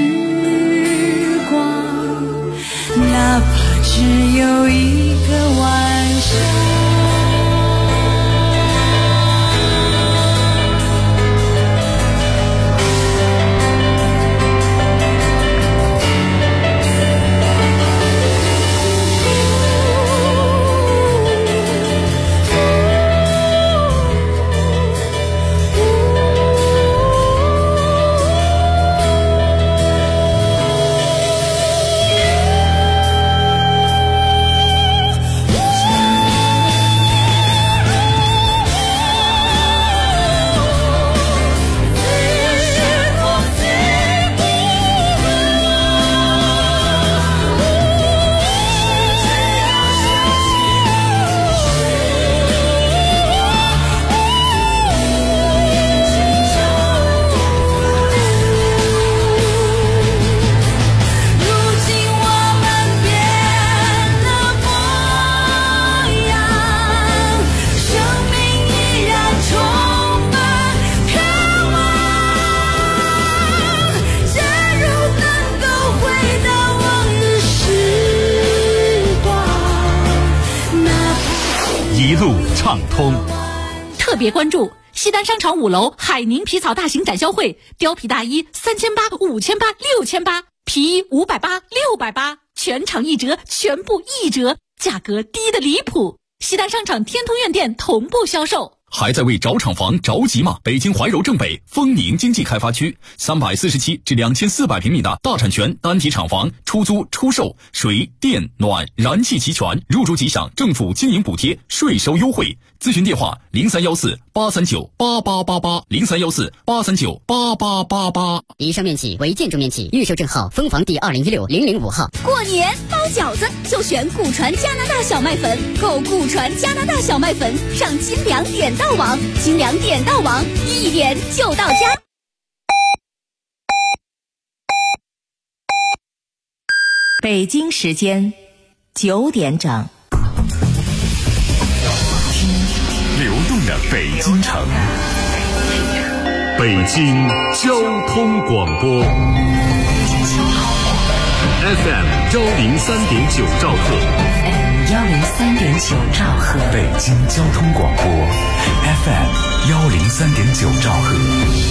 光，哪怕只有一个晚上。 一路畅通。 特别关注西单商场5楼海宁皮草大型展销会，貂皮大衣3800、5800、6800，皮衣580、680，全场1折，全部1折，价格低得离谱。西单商场天通苑店同步销售。 还在为找厂房着急吗？北京怀柔正北丰宁经济开发区347至2400平米的大产权单体厂房出租出售，水电暖燃气齐全，入住即享政府经营补贴，税收优惠。咨询电话0314-839-8888，0314-839-8888。 以上面积为建筑面积，预售证号分房第2016-005号。 过年包饺子就选古传加拿大小麦粉，购古传加拿大小麦粉上金粮点到网，金粮点到网，一点就到家。 北京时间9点整。 流动的北京城，北京交通广播 FM 103.9兆赫 103.9兆赫， 北京交通广播 FM 103.9兆赫。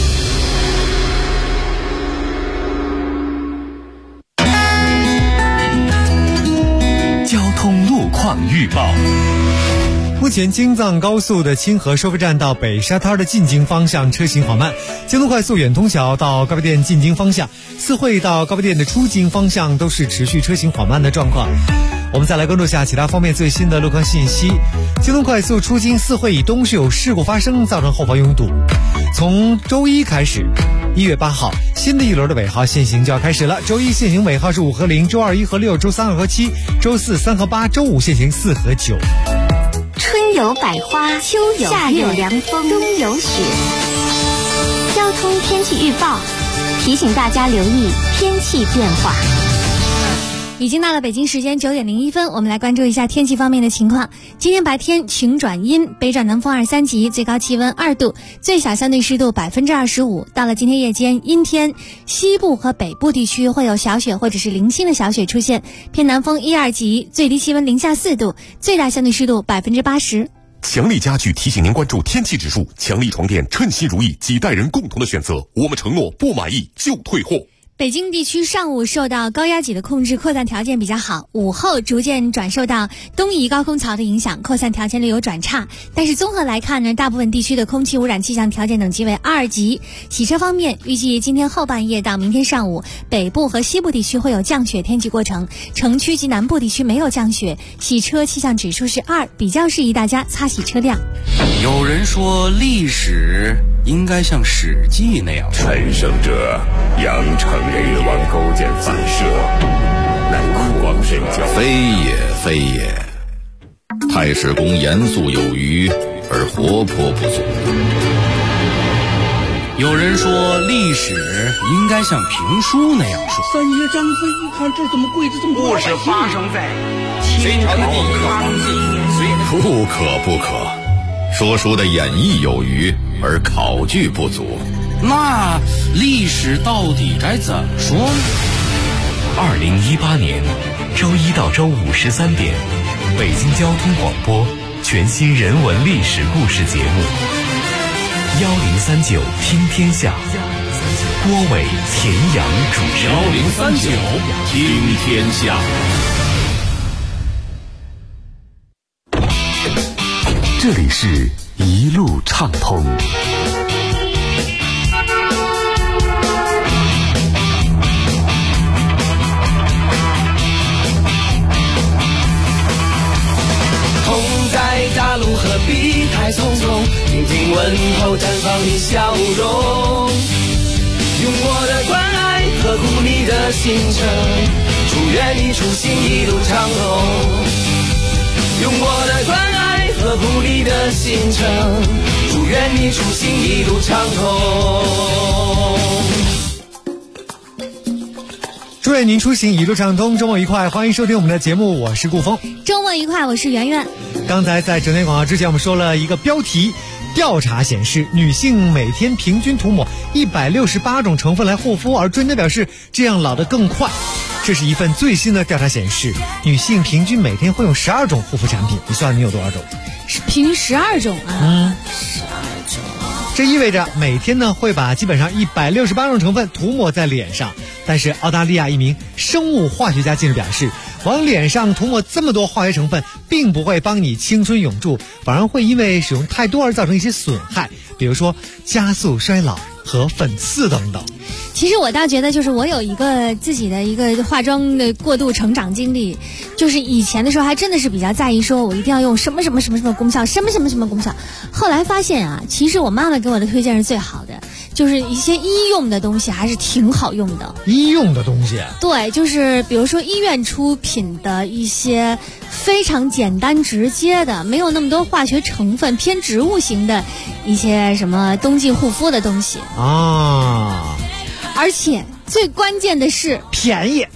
交通路况预报。 目前京藏高速的清河收费站到北沙滩的进京方向车行缓慢，京东快速远通桥到高碑店进京方向，四惠到高碑店的出京方向都是持续车行缓慢的状况。我们再来关注下其他方面最新的路况信息。京东快速出京四惠以东是有事故发生，造成后方拥堵。从周一开始，1月8号，新的一轮的尾号限行就要开始了。周一限行尾号是5和0，周二1和6，周3、2和7，周4、3和8，周5限行4和9。 春有百花，秋有夏有凉风，冬有雪。交通天气预报提醒大家留意天气变化。 已经到了北京时间9点01分，我们来关注一下天气方面的情况。今天白天晴转阴，北转南风2、3级，最高气温2度，最小相对湿度25%。到了今天夜间阴天，西部和北部地区会有小雪或者是零星的小雪出现，偏南风1、2级，最低气温零下4度，最大相对湿度80%。 强力家具提醒您关注天气指数，强力床垫称心如意，几代人共同的选择。我们承诺不满意就退货。 北京地区上午受到高压脊的控制，扩散条件比较好，午后逐渐转受到东移高空槽的影响，扩散条件略有转差。但是综合来看呢，大部分地区的空气污染气象条件等级为2级。洗车方面，预计今天后半夜到明天上午，北部和西部地区会有降雪天气过程，城区及南部地区没有降雪，洗车气象指数是2，比较适宜大家擦洗车辆。 有人说历史应该像《史记》那样， 陈胜者扬长日往勾践反射，乃酷光神教， 非也非也。太史公严肃有余，而活泼不足。 有人说历史应该像评书那样说。 三爷张飞一看这怎么跪着这么多？ 故事发生在隋朝的第一个皇帝不可不可，说书的演绎有余，而考据不足。 那历史到底该怎么说呢 ？2018年周一到周五13点，北京交通广播全新人文历史故事节目1039听天下，郭伟、田阳主持。 1039听天下。 这里是一路畅通。 同在大陆何必太匆匆，听听问候，绽放你笑容，用我的关爱呵护你的行程，祝愿你出行一路畅通。用我的关爱呵护你的行程，祝愿你出行一路畅通。 祝愿您出行一路畅通，周末愉快！欢迎收听我们的节目，我是顾峰。 周末愉快，我是圆圆。 刚才在整点广告之前，我们说了一个标题：调查显示，女性每天平均涂抹168种成分来护肤，而专家表示这样老得更快。这是一份最新的调查显示，女性平均每天会用12种护肤产品。你算你有多少种？ 平均12种啊！12种。 这意味着每天呢会把基本上168种成分涂抹在脸上。但是澳大利亚一名生物化学家近日表示，往脸上涂抹这么多化学成分，并不会帮你青春永驻，反而会因为使用太多而造成一些损害，比如说加速衰老和粉刺等等。 其实我倒觉得，就是我有一个自己的一个化妆的过度成长经历，就是以前的时候还真的是比较在意，说我一定要用什么什么什么什么功效，什么什么什么功效。后来发现啊，其实我妈妈给我的推荐是最好的，就是一些医用的东西还是挺好用的。 医用的东西？ 对，就是比如说医院出品的一些非常简单直接的，没有那么多化学成分，偏植物型的一些什么冬季护肤的东西啊。 而且最关键的是便宜。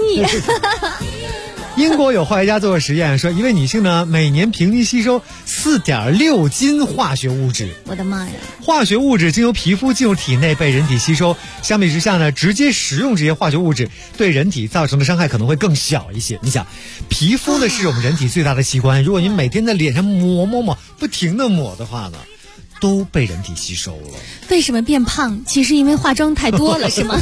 英国有化学家做过实验，说一位女性呢每年平均吸收4.6斤化学物质。 我的妈呀！ 化学物质经由皮肤进入体内被人体吸收，相比之下呢，直接食用这些化学物质对人体造成的伤害可能会更小一些。你想，皮肤呢是我们人体最大的器官，如果您每天在脸上抹，不停的抹的话呢，都被人体吸收了。 为什么变胖？其实因为化妆太多了，是吗？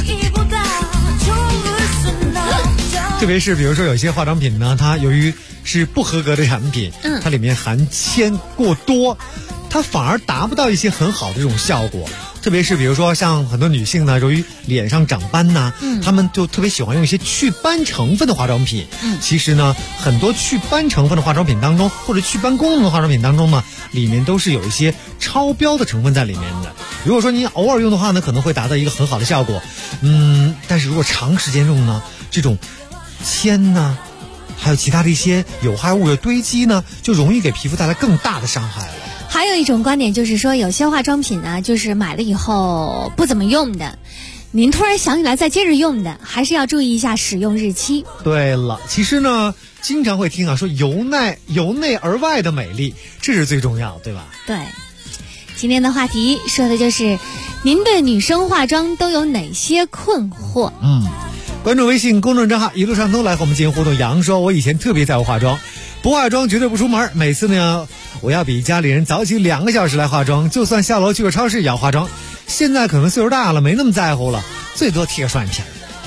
特别是比如说有些化妆品呢，它由于是不合格的产品，它里面含铅过多，它反而达不到一些很好的这种效果。特别是比如说像很多女性呢，由于脸上长斑呐，她们就特别喜欢用一些祛斑成分的化妆品。其实呢，很多祛斑成分的化妆品当中，或者祛斑功能的化妆品当中呢，里面都是有一些超标的成分在里面的。如果说您偶尔用的话呢，可能会达到一个很好的效果。但是如果长时间用呢，这种铅呢，还有其他的一些有害物的堆积呢，就容易给皮肤带来更大的伤害了。 还有一种观点就是说，有些化妆品呢，就是买了以后不怎么用的，您突然想起来再接着用的，还是要注意一下使用日期。 对了，其实呢，经常会听啊说由内而外的美丽，这是最重要，对吧？ 对。今天的话题说的就是您对女生化妆都有哪些困惑？ 关注微信公众账号一路畅通来和我们进行互动。杨说，我以前特别在乎化妆，不化妆绝对不出门，每次呢我要比家里人早起2个小时来化妆，就算下楼去个超市也要化妆。现在可能岁数大了，没那么在乎了，最多贴个双眼皮。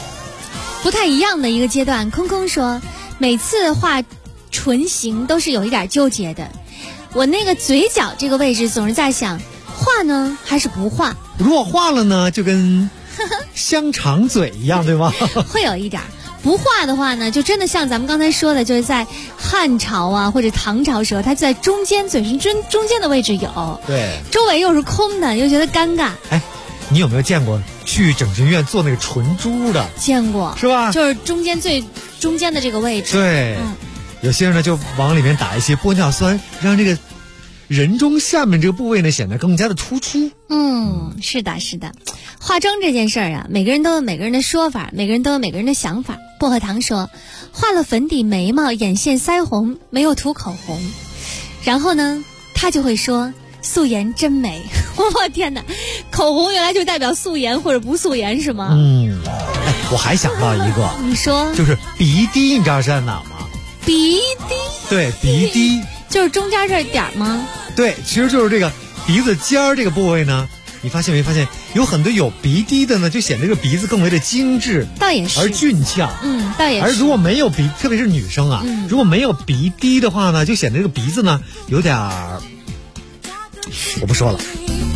不太一样的一个阶段。空空说，每次画唇形都是有一点纠结的，我那个嘴角这个位置总是在想，画呢还是不画？ 如果画了呢，就跟香肠嘴一样，对吗？ 会有一点。不画的话呢，就真的像咱们刚才说的，就是在汉朝啊或者唐朝时候，它在中间嘴唇中间的位置有， 对， 周围又是空的，又觉得尴尬。 哎，你有没有见过去整形院做那个唇珠的？ 见过， 是吧？ 就是最中间的这个位置。 对，有些人呢就往里面打一些玻尿酸，让这个人中下面这个部位呢显得更加的突出。 是的，是的。化妆这件事儿啊，每个人都有每个人的说法，每个人都有每个人的想法。薄荷糖说，画了粉底、眉毛、眼线、腮红，没有涂口红，然后呢，他就会说素颜真美。我天哪，口红原来就代表素颜或者不素颜是吗？ 我还想到一个， 你说， 就是鼻滴，你知道是在哪吗？ 鼻滴？ 对，鼻滴就是中间这点吗？ 对，其实就是这个鼻子尖儿这个部位呢。你发现没发现，有很多有鼻滴的呢，就显得这个鼻子更为的精致， 倒也是， 而俊俏。 倒也是。 而如果没有鼻，特别是女生啊，如果没有鼻滴的话呢，就显得这个鼻子呢有点儿，我不说了。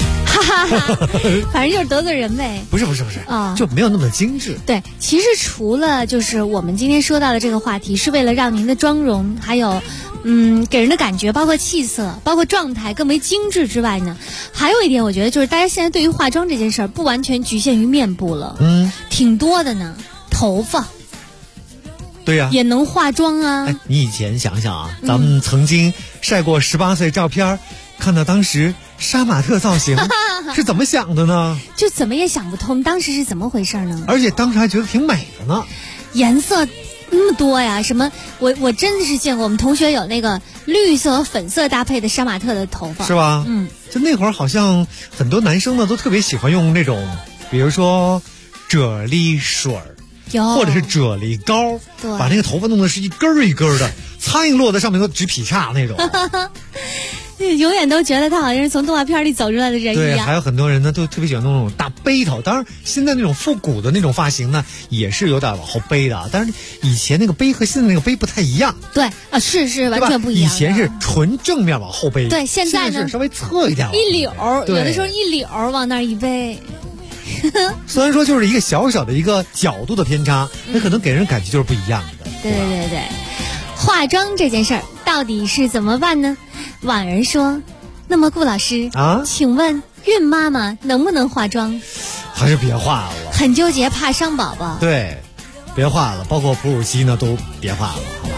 反正就是得罪人呗。 不是就没有那么精致。 对，其实除了就是我们今天说到的这个话题，是为了让您的妆容还有给人的感觉，包括气色，包括状态更为精致之外呢，还有一点我觉得就是大家现在对于化妆这件事儿不完全局限于面部了，挺多的呢。头发对呀， 也能化妆啊。 你以前想想啊，咱们曾经晒过18岁照片，看到当时杀马特造型是怎么想的呢？ 就怎么也想不通当时是怎么回事呢？ 而且当时还觉得挺美的呢， 颜色那么多呀，什么我真的是见过我们同学有那个绿色和粉色搭配的杀马特的头发， 是吧？就那会儿好像很多男生呢都特别喜欢用那种，比如说啫喱水或者是啫喱膏，把那个头发弄得是一根一根的，苍蝇落在上面都直劈叉那种。 永远都觉得他好像是从动画片里走出来的人一样。 对，还有很多人呢都特别喜欢弄那种大背头，当然现在那种复古的那种发型呢也是有点往后背的，但是以前那个背和现在那个背不太一样。 对啊，是完全不一样。 以前是纯正面往后背， 对，现在呢是稍微侧一点， 一绺，有的时候一绺往那儿一背。 虽然说就是一个小小的一个角度的偏差，那可能给人感觉就是不一样的。 对，化妆这件事儿到底是怎么办呢？婉儿说，那么顾老师啊，请问孕妈妈能不能化妆？ 还是别化了， 很纠结，怕伤宝宝。 对，别化了，包括哺乳期呢都别化了，好吧？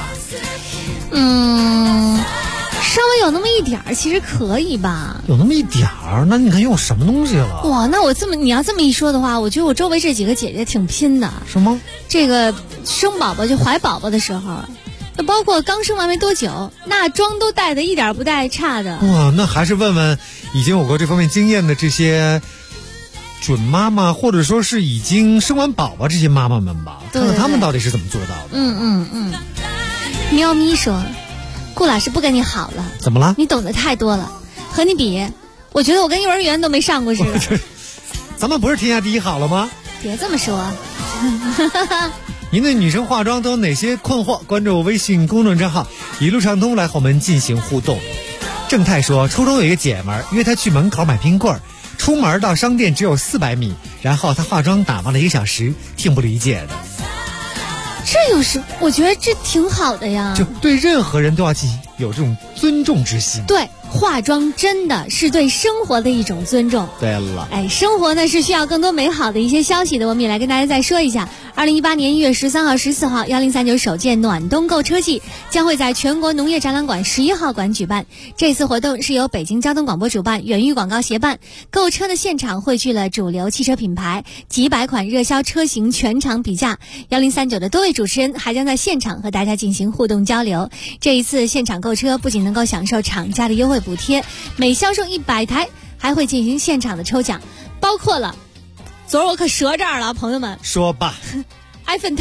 稍微有那么一点儿，其实可以吧？ 有那么一点儿，那你看用什么东西了？ 哇，那你要这么一说的话，我觉得我周围这几个姐姐挺拼的。 什么？ 这个生宝宝就怀宝宝的时候，那包括刚生完没多久，那妆都带的一点不带差的。 哇，那还是问问已经有过这方面经验的这些准妈妈，或者说是已经生完宝宝这些妈妈们吧，看看他们到底是怎么做到的。 喵咪说，顾老师不跟你好了。 怎么了？ 你懂得太多了，和你比，我觉得我跟幼儿园都没上过似的。 咱们不是天下第一好了吗？ 别这么说。 您对女生化妆都有哪些困惑？关注微信公众账号一路畅通来和我们进行互动。正太说，初中有一个姐们儿约她去门口买冰棍儿，出门到商店只有400米，然后她化妆打扮了1个小时，挺不理解的。 这有什？我觉得这挺好的呀。 就对任何人都要有这种尊重之心。 对，化妆真的是对生活的一种尊重。 对了， 生活呢是需要更多美好的一些消息的，我们也来跟大家再说一下。2018年1月13号、14号，1039首届暖冬购车季将会在全国农业展览馆11号馆举办。这次活动是由北京交通广播主办，远域广告协办。购车的现场汇聚了主流汽车品牌，几百款热销车型全场比价。1039的多位主持人还将在现场和大家进行互动交流。这一次现场购车不仅能够享受厂家的优惠补贴，每销售100台还会进行现场的抽奖，包括了昨儿我可折这儿了，朋友们说吧 iPhone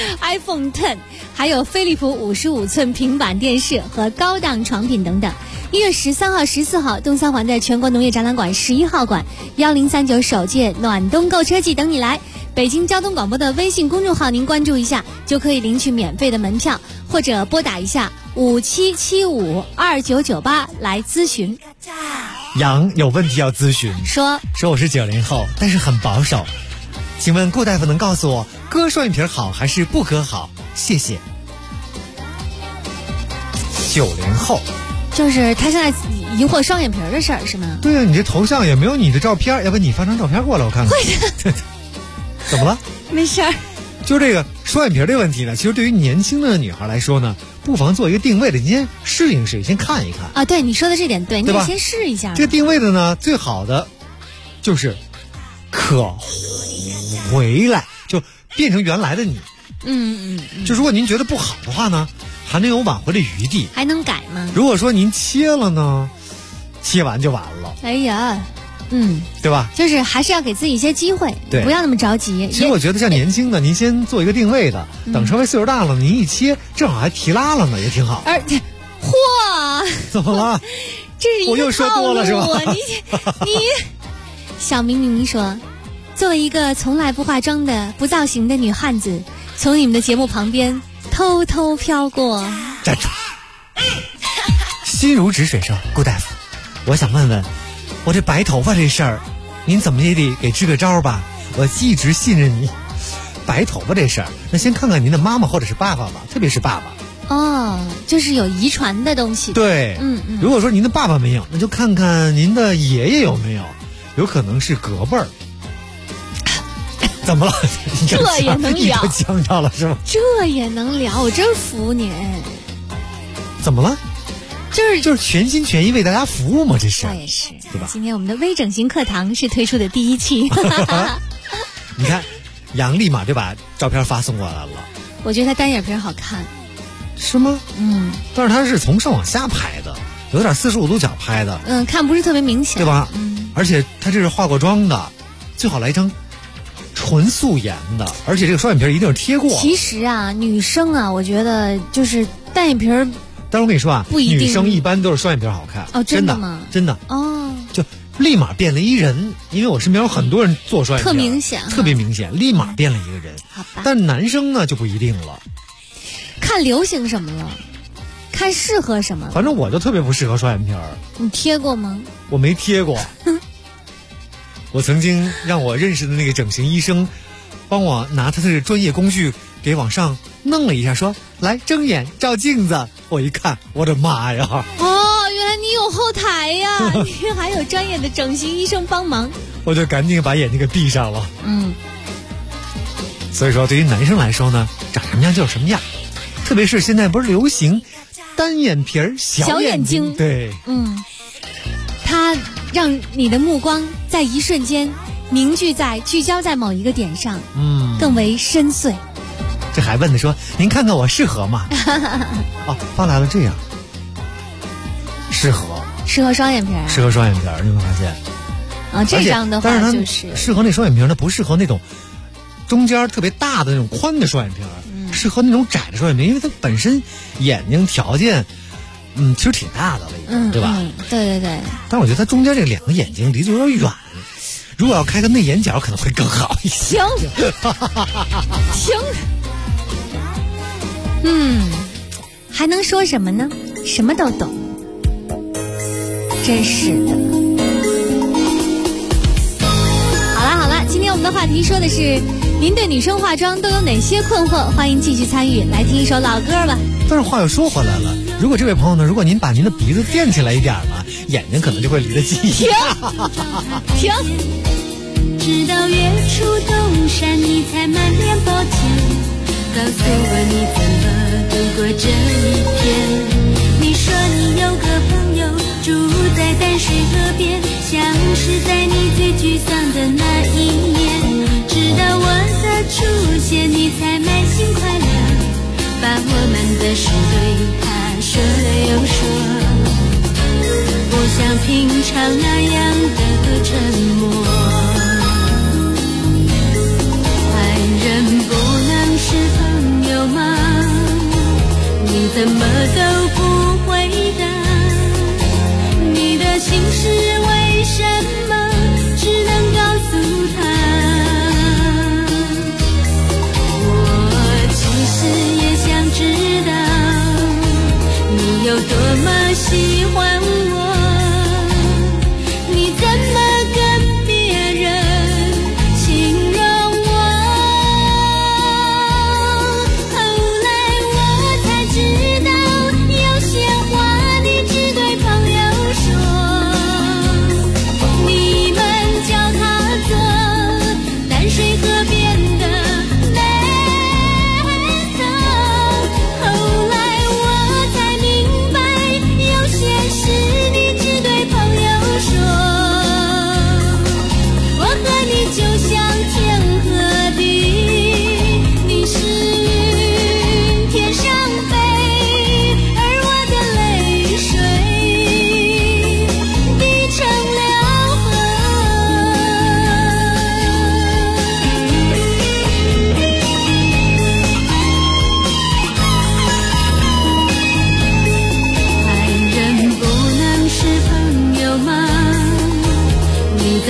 10 还有飞利浦55寸平板电视和高档床品等等。 1月13号、14号，东三环的全国农业展览馆11号馆1039首届暖冬购车季等你来。北京交通广播的微信公众号您关注一下，就可以领取免费的门票，或者拨打一下57752998来咨询。 杨有问题要咨询， 说我是90后，但是很保守，请问顾大夫能告诉我割双眼皮好还是不割好？谢谢。90后， 就是他现在疑惑双眼皮的事儿是吗？ 对啊，你这头像也没有你的照片，要不你发张照片过来我看看。怎么了？ 没事儿。 就这个双眼皮的问题呢，其实对于年轻的女孩来说呢，不妨做一个定位的，你先适应，先看一看啊。对，你说的这点对， 对吧？ 你得先试一下。 这个定位的呢，最好的就是回来，就变成原来的你。就如果您觉得不好的话呢，还能有挽回的余地， 还能改吗？ 如果说您切了呢，切完就完了。 哎呀， 对吧？ 就是还是要给自己一些机会， 对， 不要那么着急。 其实我觉得像年轻的，您先做一个定位的，等稍微岁数大了，您一切正好还提拉了呢，也挺好。 嚯！ 怎么了？ 这是一个我又说多了是吧？ 你小明明说，作为一个从来不化妆的不造型的女汉子，从你们的节目旁边偷偷飘过。 站住！心如止水说，顾大夫，我想问问，我这白头发这事儿，您怎么也得给支个招吧？我一直信任你。白头发这事儿，那先看看您的妈妈或者是爸爸吧，特别是爸爸。 哦，就是有遗传的东西。 对，如果说您的爸爸没有，那就看看您的爷爷有没有，有可能是隔辈儿。怎么了？ 这也能聊？ 你呛着了是吗？ 这也能聊？我真服你。 怎么了？就是全心全意为大家服务嘛，这是。 我也是， 对吧？ 今天我们的微整形课堂是推出的第1期。 你看，杨立马就把照片发送过来了。 我觉得他单眼皮好看。 是吗？但是他是从上往下拍的，有点45度角拍的。 看不是特别明显， 对吧？而且他这是化过妆的，最好来一张纯素颜的，而且这个双眼皮一定是贴过。 其实啊，女生啊，我觉得就是单眼皮儿。 但是我跟你说啊， 不一定， 女生一般都是双眼皮好看。 哦，真的吗？ 真的。 哦， 就立马变了一人，因为我身边有很多人做双眼皮， 特明显， 特别明显，立马变了一个人。 好吧。 但男生呢就不一定了， 看流行什么了，看适合什么。 反正我就特别不适合双眼皮儿。 你贴过吗？ 我没贴过。我曾经让我认识的那个整形医生，帮我拿他的专业工具给往上弄了一下，说来睁眼照镜子。我一看，我的妈呀！ 哦，原来你有后台呀，你还有专业的整形医生帮忙。 我就赶紧把眼睛给闭上了。所以说，对于男生来说呢，长什么样就是什么样，特别是现在不是流行单眼皮儿小眼睛，对， 它让你的目光在一瞬间聚焦在某一个点上，更为深邃。 这还问的说，您看看我适合吗？哦，发来了这样，适合双眼皮儿， 适合双眼皮儿，你有没有发现？ 啊，这张的话就是适合那双眼皮儿呢，不适合那种中间特别大的那种宽的双眼皮儿，适合那种窄的双眼皮儿，因为它本身眼睛条件，其实挺大的了已经，对吧？ 对。 但是我觉得它中间这两个眼睛离得有点远，如果要开个内眼角可能会更好一些。 停。还能说什么呢？什么都懂，真是的。好了，今天我们的话题说的是您对女生化妆都有哪些困惑？欢迎继续参与，来听一首老歌吧。 但是话又说回来了，如果这位朋友呢，如果您把您的鼻子垫起来一点呢，眼睛可能就会离得近一点。 停。 直到月出东山，你才满脸抱歉。告诉我你怎么度过这一天。你说你有个朋友住在淡水河边，像是在你最沮丧的那一年。直到我的出现，你才满心快乐，把我们的事对他说了又说，不像平常那样的沉默。爱人不能是朋友吗？你怎么都不回答？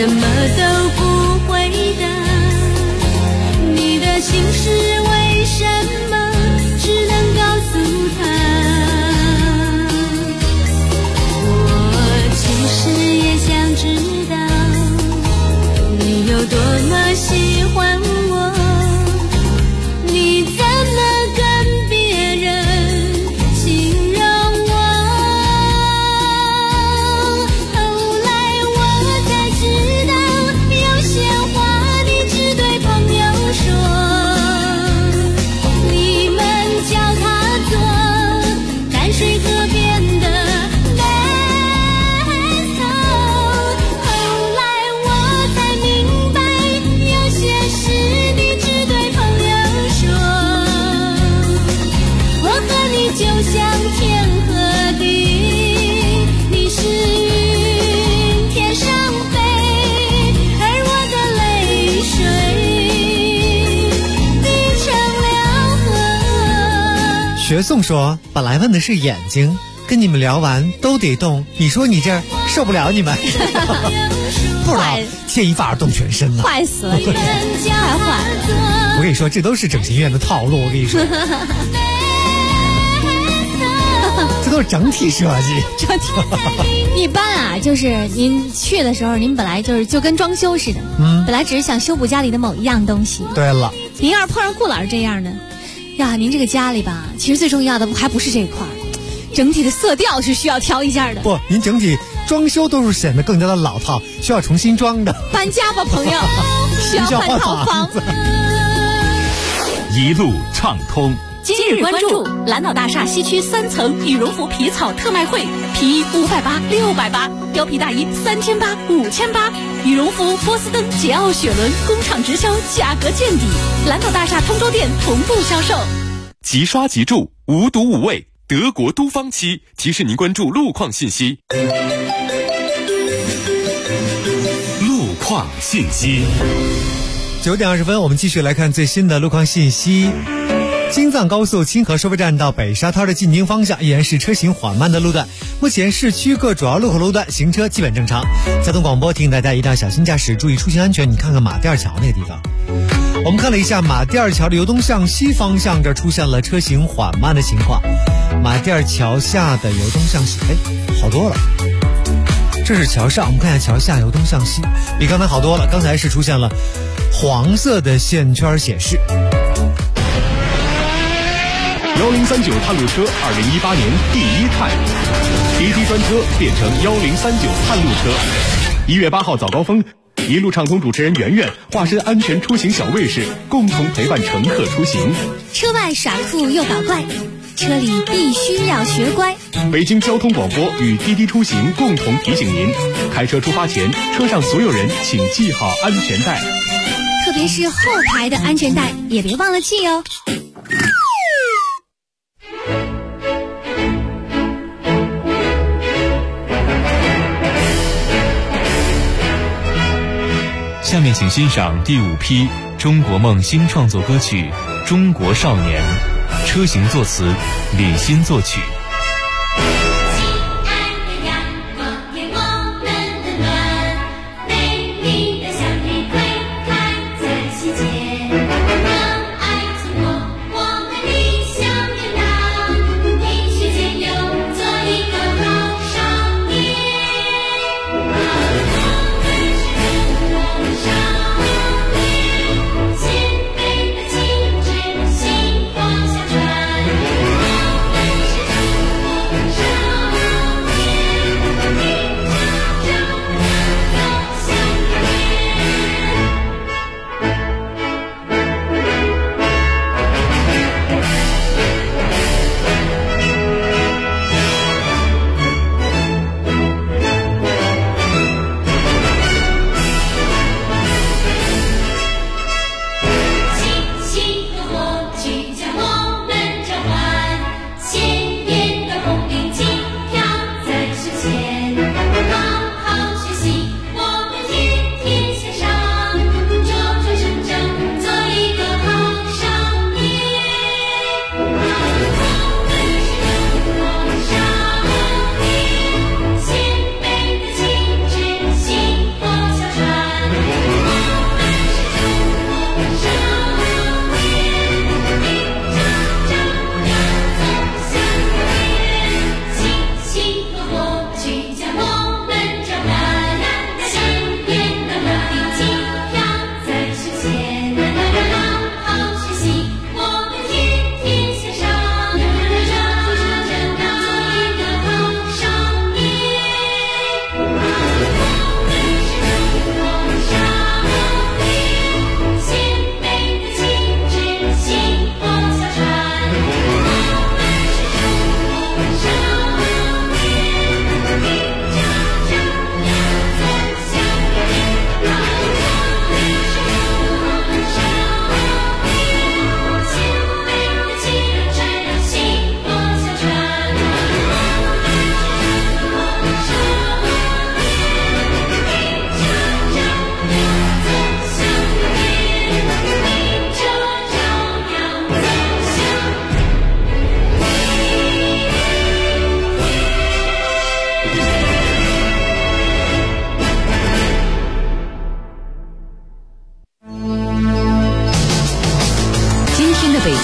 怎么都不回答。你的心事为什么只能告诉他？我其实也想知道你有多么喜欢我，你怎么跟别人形容我？后来我才知道，有些话你只对朋友说，你们叫它做淡水河边的美色。后来我才明白，有些事你只对朋友说，我和你就像天和地，你是云天上飞，而我的泪水滴成了河。 学颂说，本来问的是眼睛，跟你们聊完都得动，你说你这受不了你们。不知道牵一发而动全身呢， 坏死了，太坏了。 我跟你说，这都是整形院的套路。我跟你说，这都是整体设计。 整体一般啊，就是您去的时候，您本来就跟装修似的，本来只是想修补家里的某一样东西。 对了， 您要是碰上顾老师这样的呀，您这个家里吧，其实最重要的还不是这一块儿，整体的色调是需要调一下的。 不，您整体装修都是显得更加的老套，需要重新装的。 搬家吧，朋友，需要换套房子。 一路畅通。 今日关注蓝岛大厦西区3层羽绒服皮草特卖会，皮衣580、680，貂皮大衣3800、5800，羽绒服、波司登、桀骜、雪伦工厂直销，价格见底。蓝岛大厦通州店同步销售。 即刷即住，无毒无味，德国都芳漆提示您关注路况信息。 路况信息。 9点20分，我们继续来看最新的路况信息。京藏高速清河收费站到北沙滩的进京方向依然是车行缓慢的路段，目前市区各主要路口路段行车基本正常。交通广播提醒大家一定要小心驾驶，注意出行安全。你看看马甸桥那个地方，我们看了一下马甸桥的由东向西方向，这出现了车行缓慢的情况。马甸桥下的由东向西，好多了。这是桥上，我们看一下桥下由东向西，比刚才好多了。刚才是出现了黄色的线圈显示。 1039探路车2018年第1探，滴滴专车变成1039探路车。1月8号早高峰，一路畅通主持人圆圆化身安全出行小卫士，共同陪伴乘客出行。 车外耍酷又搞怪，车里必须要学乖。 北京交通广播与滴滴出行共同提醒您：开车出发前，车上所有人请系好安全带， 特别是后排的安全带也别忘了系哦。 下面请欣赏第5批中国梦新创作歌曲《中国少年》，车行作词，李欣作曲。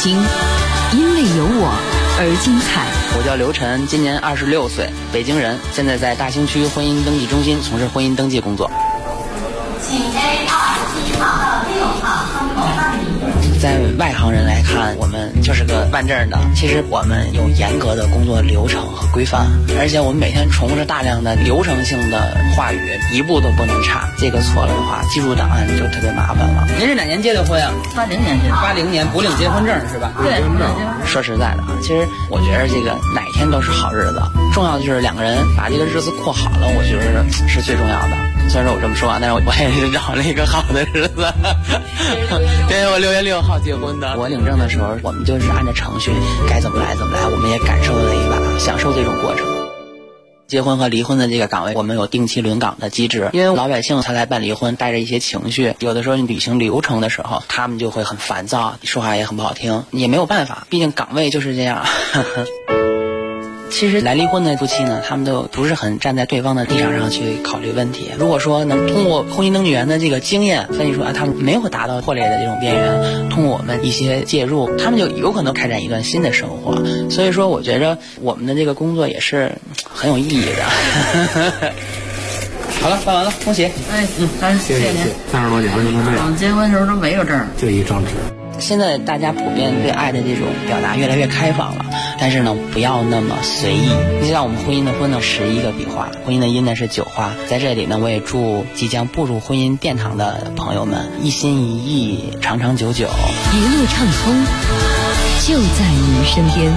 京，因为有我而精彩。 我叫刘晨，今年26岁，北京人，现在在大兴区婚姻登记中心从事婚姻登记工作。 请 A2 7号到6号窗口办理。 在外行人来看，我们就是个办证的。其实我们有严格的工作流程和规范，而且我们每天重复着大量的流程性的话语，一步都不能差。这个错了的话，记录档案就特别麻烦了。您是哪年结的婚啊？80年结的。80年不领结婚证是吧？对。说实在的啊，其实我觉得这个哪天都是好日子，重要的就是两个人把这个日子过好了，我觉得是最重要的。虽然说我这么说啊，但是我也是找了一个好的日子。因为我6月6号结婚的，我领证的时候，我们就是按照程序该怎么来怎么来，我们也感受了一把，享受这种过程。结婚和离婚的这个岗位，我们有定期轮岗的机制，因为老百姓他来办离婚，带着一些情绪，有的时候你履行流程的时候，他们就会很烦躁，说话也很不好听，也没有办法，毕竟岗位就是这样。其实来离婚的夫妻呢，他们都不是很站在对方的立场上去考虑问题。如果说能通过婚姻登记员的这个经验分析出他们没有达到破裂的这种边缘，通过我们一些介入，他们就有可能开展一段新的生活。所以说我觉着我们的这个工作也是很有意义的。好了，办完了，恭喜！谢谢您。 30多年了，您这结婚时候都没有证， 就一张纸。 现在大家普遍对爱的这种表达越来越开放了，但是呢，不要那么随意。就像我们婚姻的婚呢11个笔画，婚姻的姻呢是9画。在这里呢，我也祝即将步入婚姻殿堂的朋友们一心一意，长长久久， 一路畅通，就在您身边。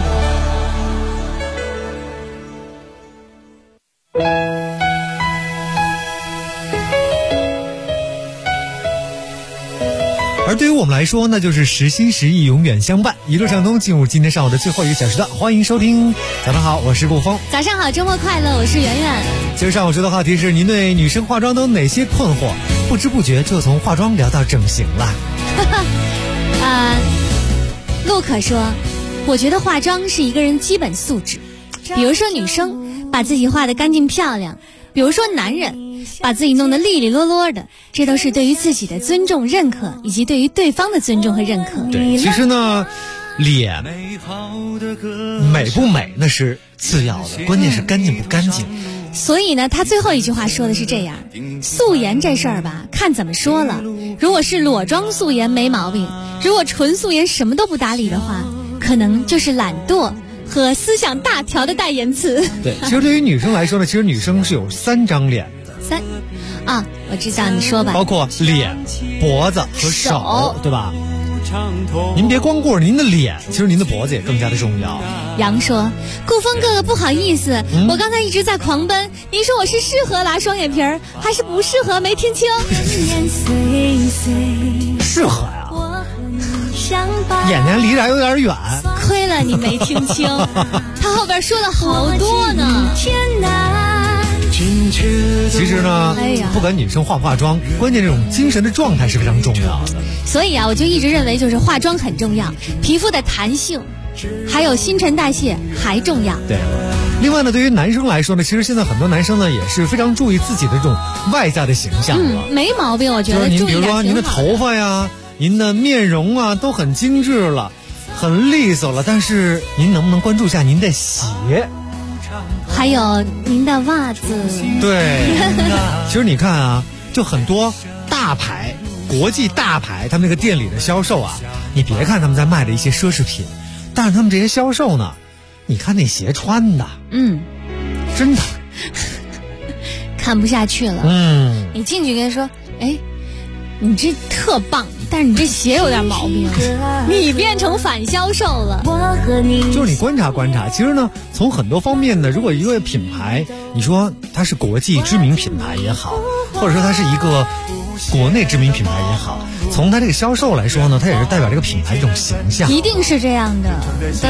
而对于我们来说，那就是实心实意，永远相伴。一路畅通，进入今天上午的最后一个小时段，欢迎收听。早上好，我是顾峰。 早上好，周末快乐，我是圆圆。 今儿上午说的话题是：您对女生化妆都有哪些困惑？不知不觉就从化妆聊到整形了。 陆可说，我觉得化妆是一个人基本素质。比如说女生把自己化得干净漂亮，比如说男人把自己弄得利利落落的，这都是对于自己的尊重、认可，以及对于对方的尊重和认可。 对，其实呢，脸美不美那是次要的，关键是干净不干净。 所以呢，他最后一句话说的是这样：素颜这事儿吧，看怎么说了。如果是裸妆素颜没毛病，如果纯素颜什么都不搭理的话，可能就是懒惰和思想大条的代言词。 对，其实对于女生来说呢，其实女生是有3张脸的。 我知道，你说吧。 包括脸、脖子和手，对吧？您别光顾着您的脸，其实您的脖子也更加的重要。 杨说：“顾峰哥哥，不好意思，我刚才一直在狂奔。您说我是适合拉双眼皮儿，还是不适合？没听清。” 适合呀，眼睛离着还有点远。 亏了你没听清，他后边说了好多呢。 其实呢，不管女生化不化妆，关键这种精神的状态是非常重要的。 所以啊，我就一直认为，就是化妆很重要，皮肤的弹性，还有新陈代谢还重要。 对。另外呢，对于男生来说呢，其实现在很多男生呢也是非常注意自己的这种外在的形象的。 没毛病，我觉得。 就是您比如说您的头发呀，您的面容啊，都很精致了，很利索了，但是您能不能关注一下您的鞋？ 还有您的袜子。 对，其实你看啊，就很多大牌、国际大牌，他们那个店里的销售啊，你别看他们在卖的一些奢侈品，但是他们这些销售呢，你看那鞋穿的，真的看不下去了。你进去跟他说，你这特棒，但是你这鞋有点毛病，你变成反销售了。 就是你观察观察，其实呢，从很多方面呢，如果一个品牌，你说它是国际知名品牌也好，或者说它是一个国内知名品牌也好，从它这个销售来说呢，它也是代表这个品牌这种形象， 一定是这样的。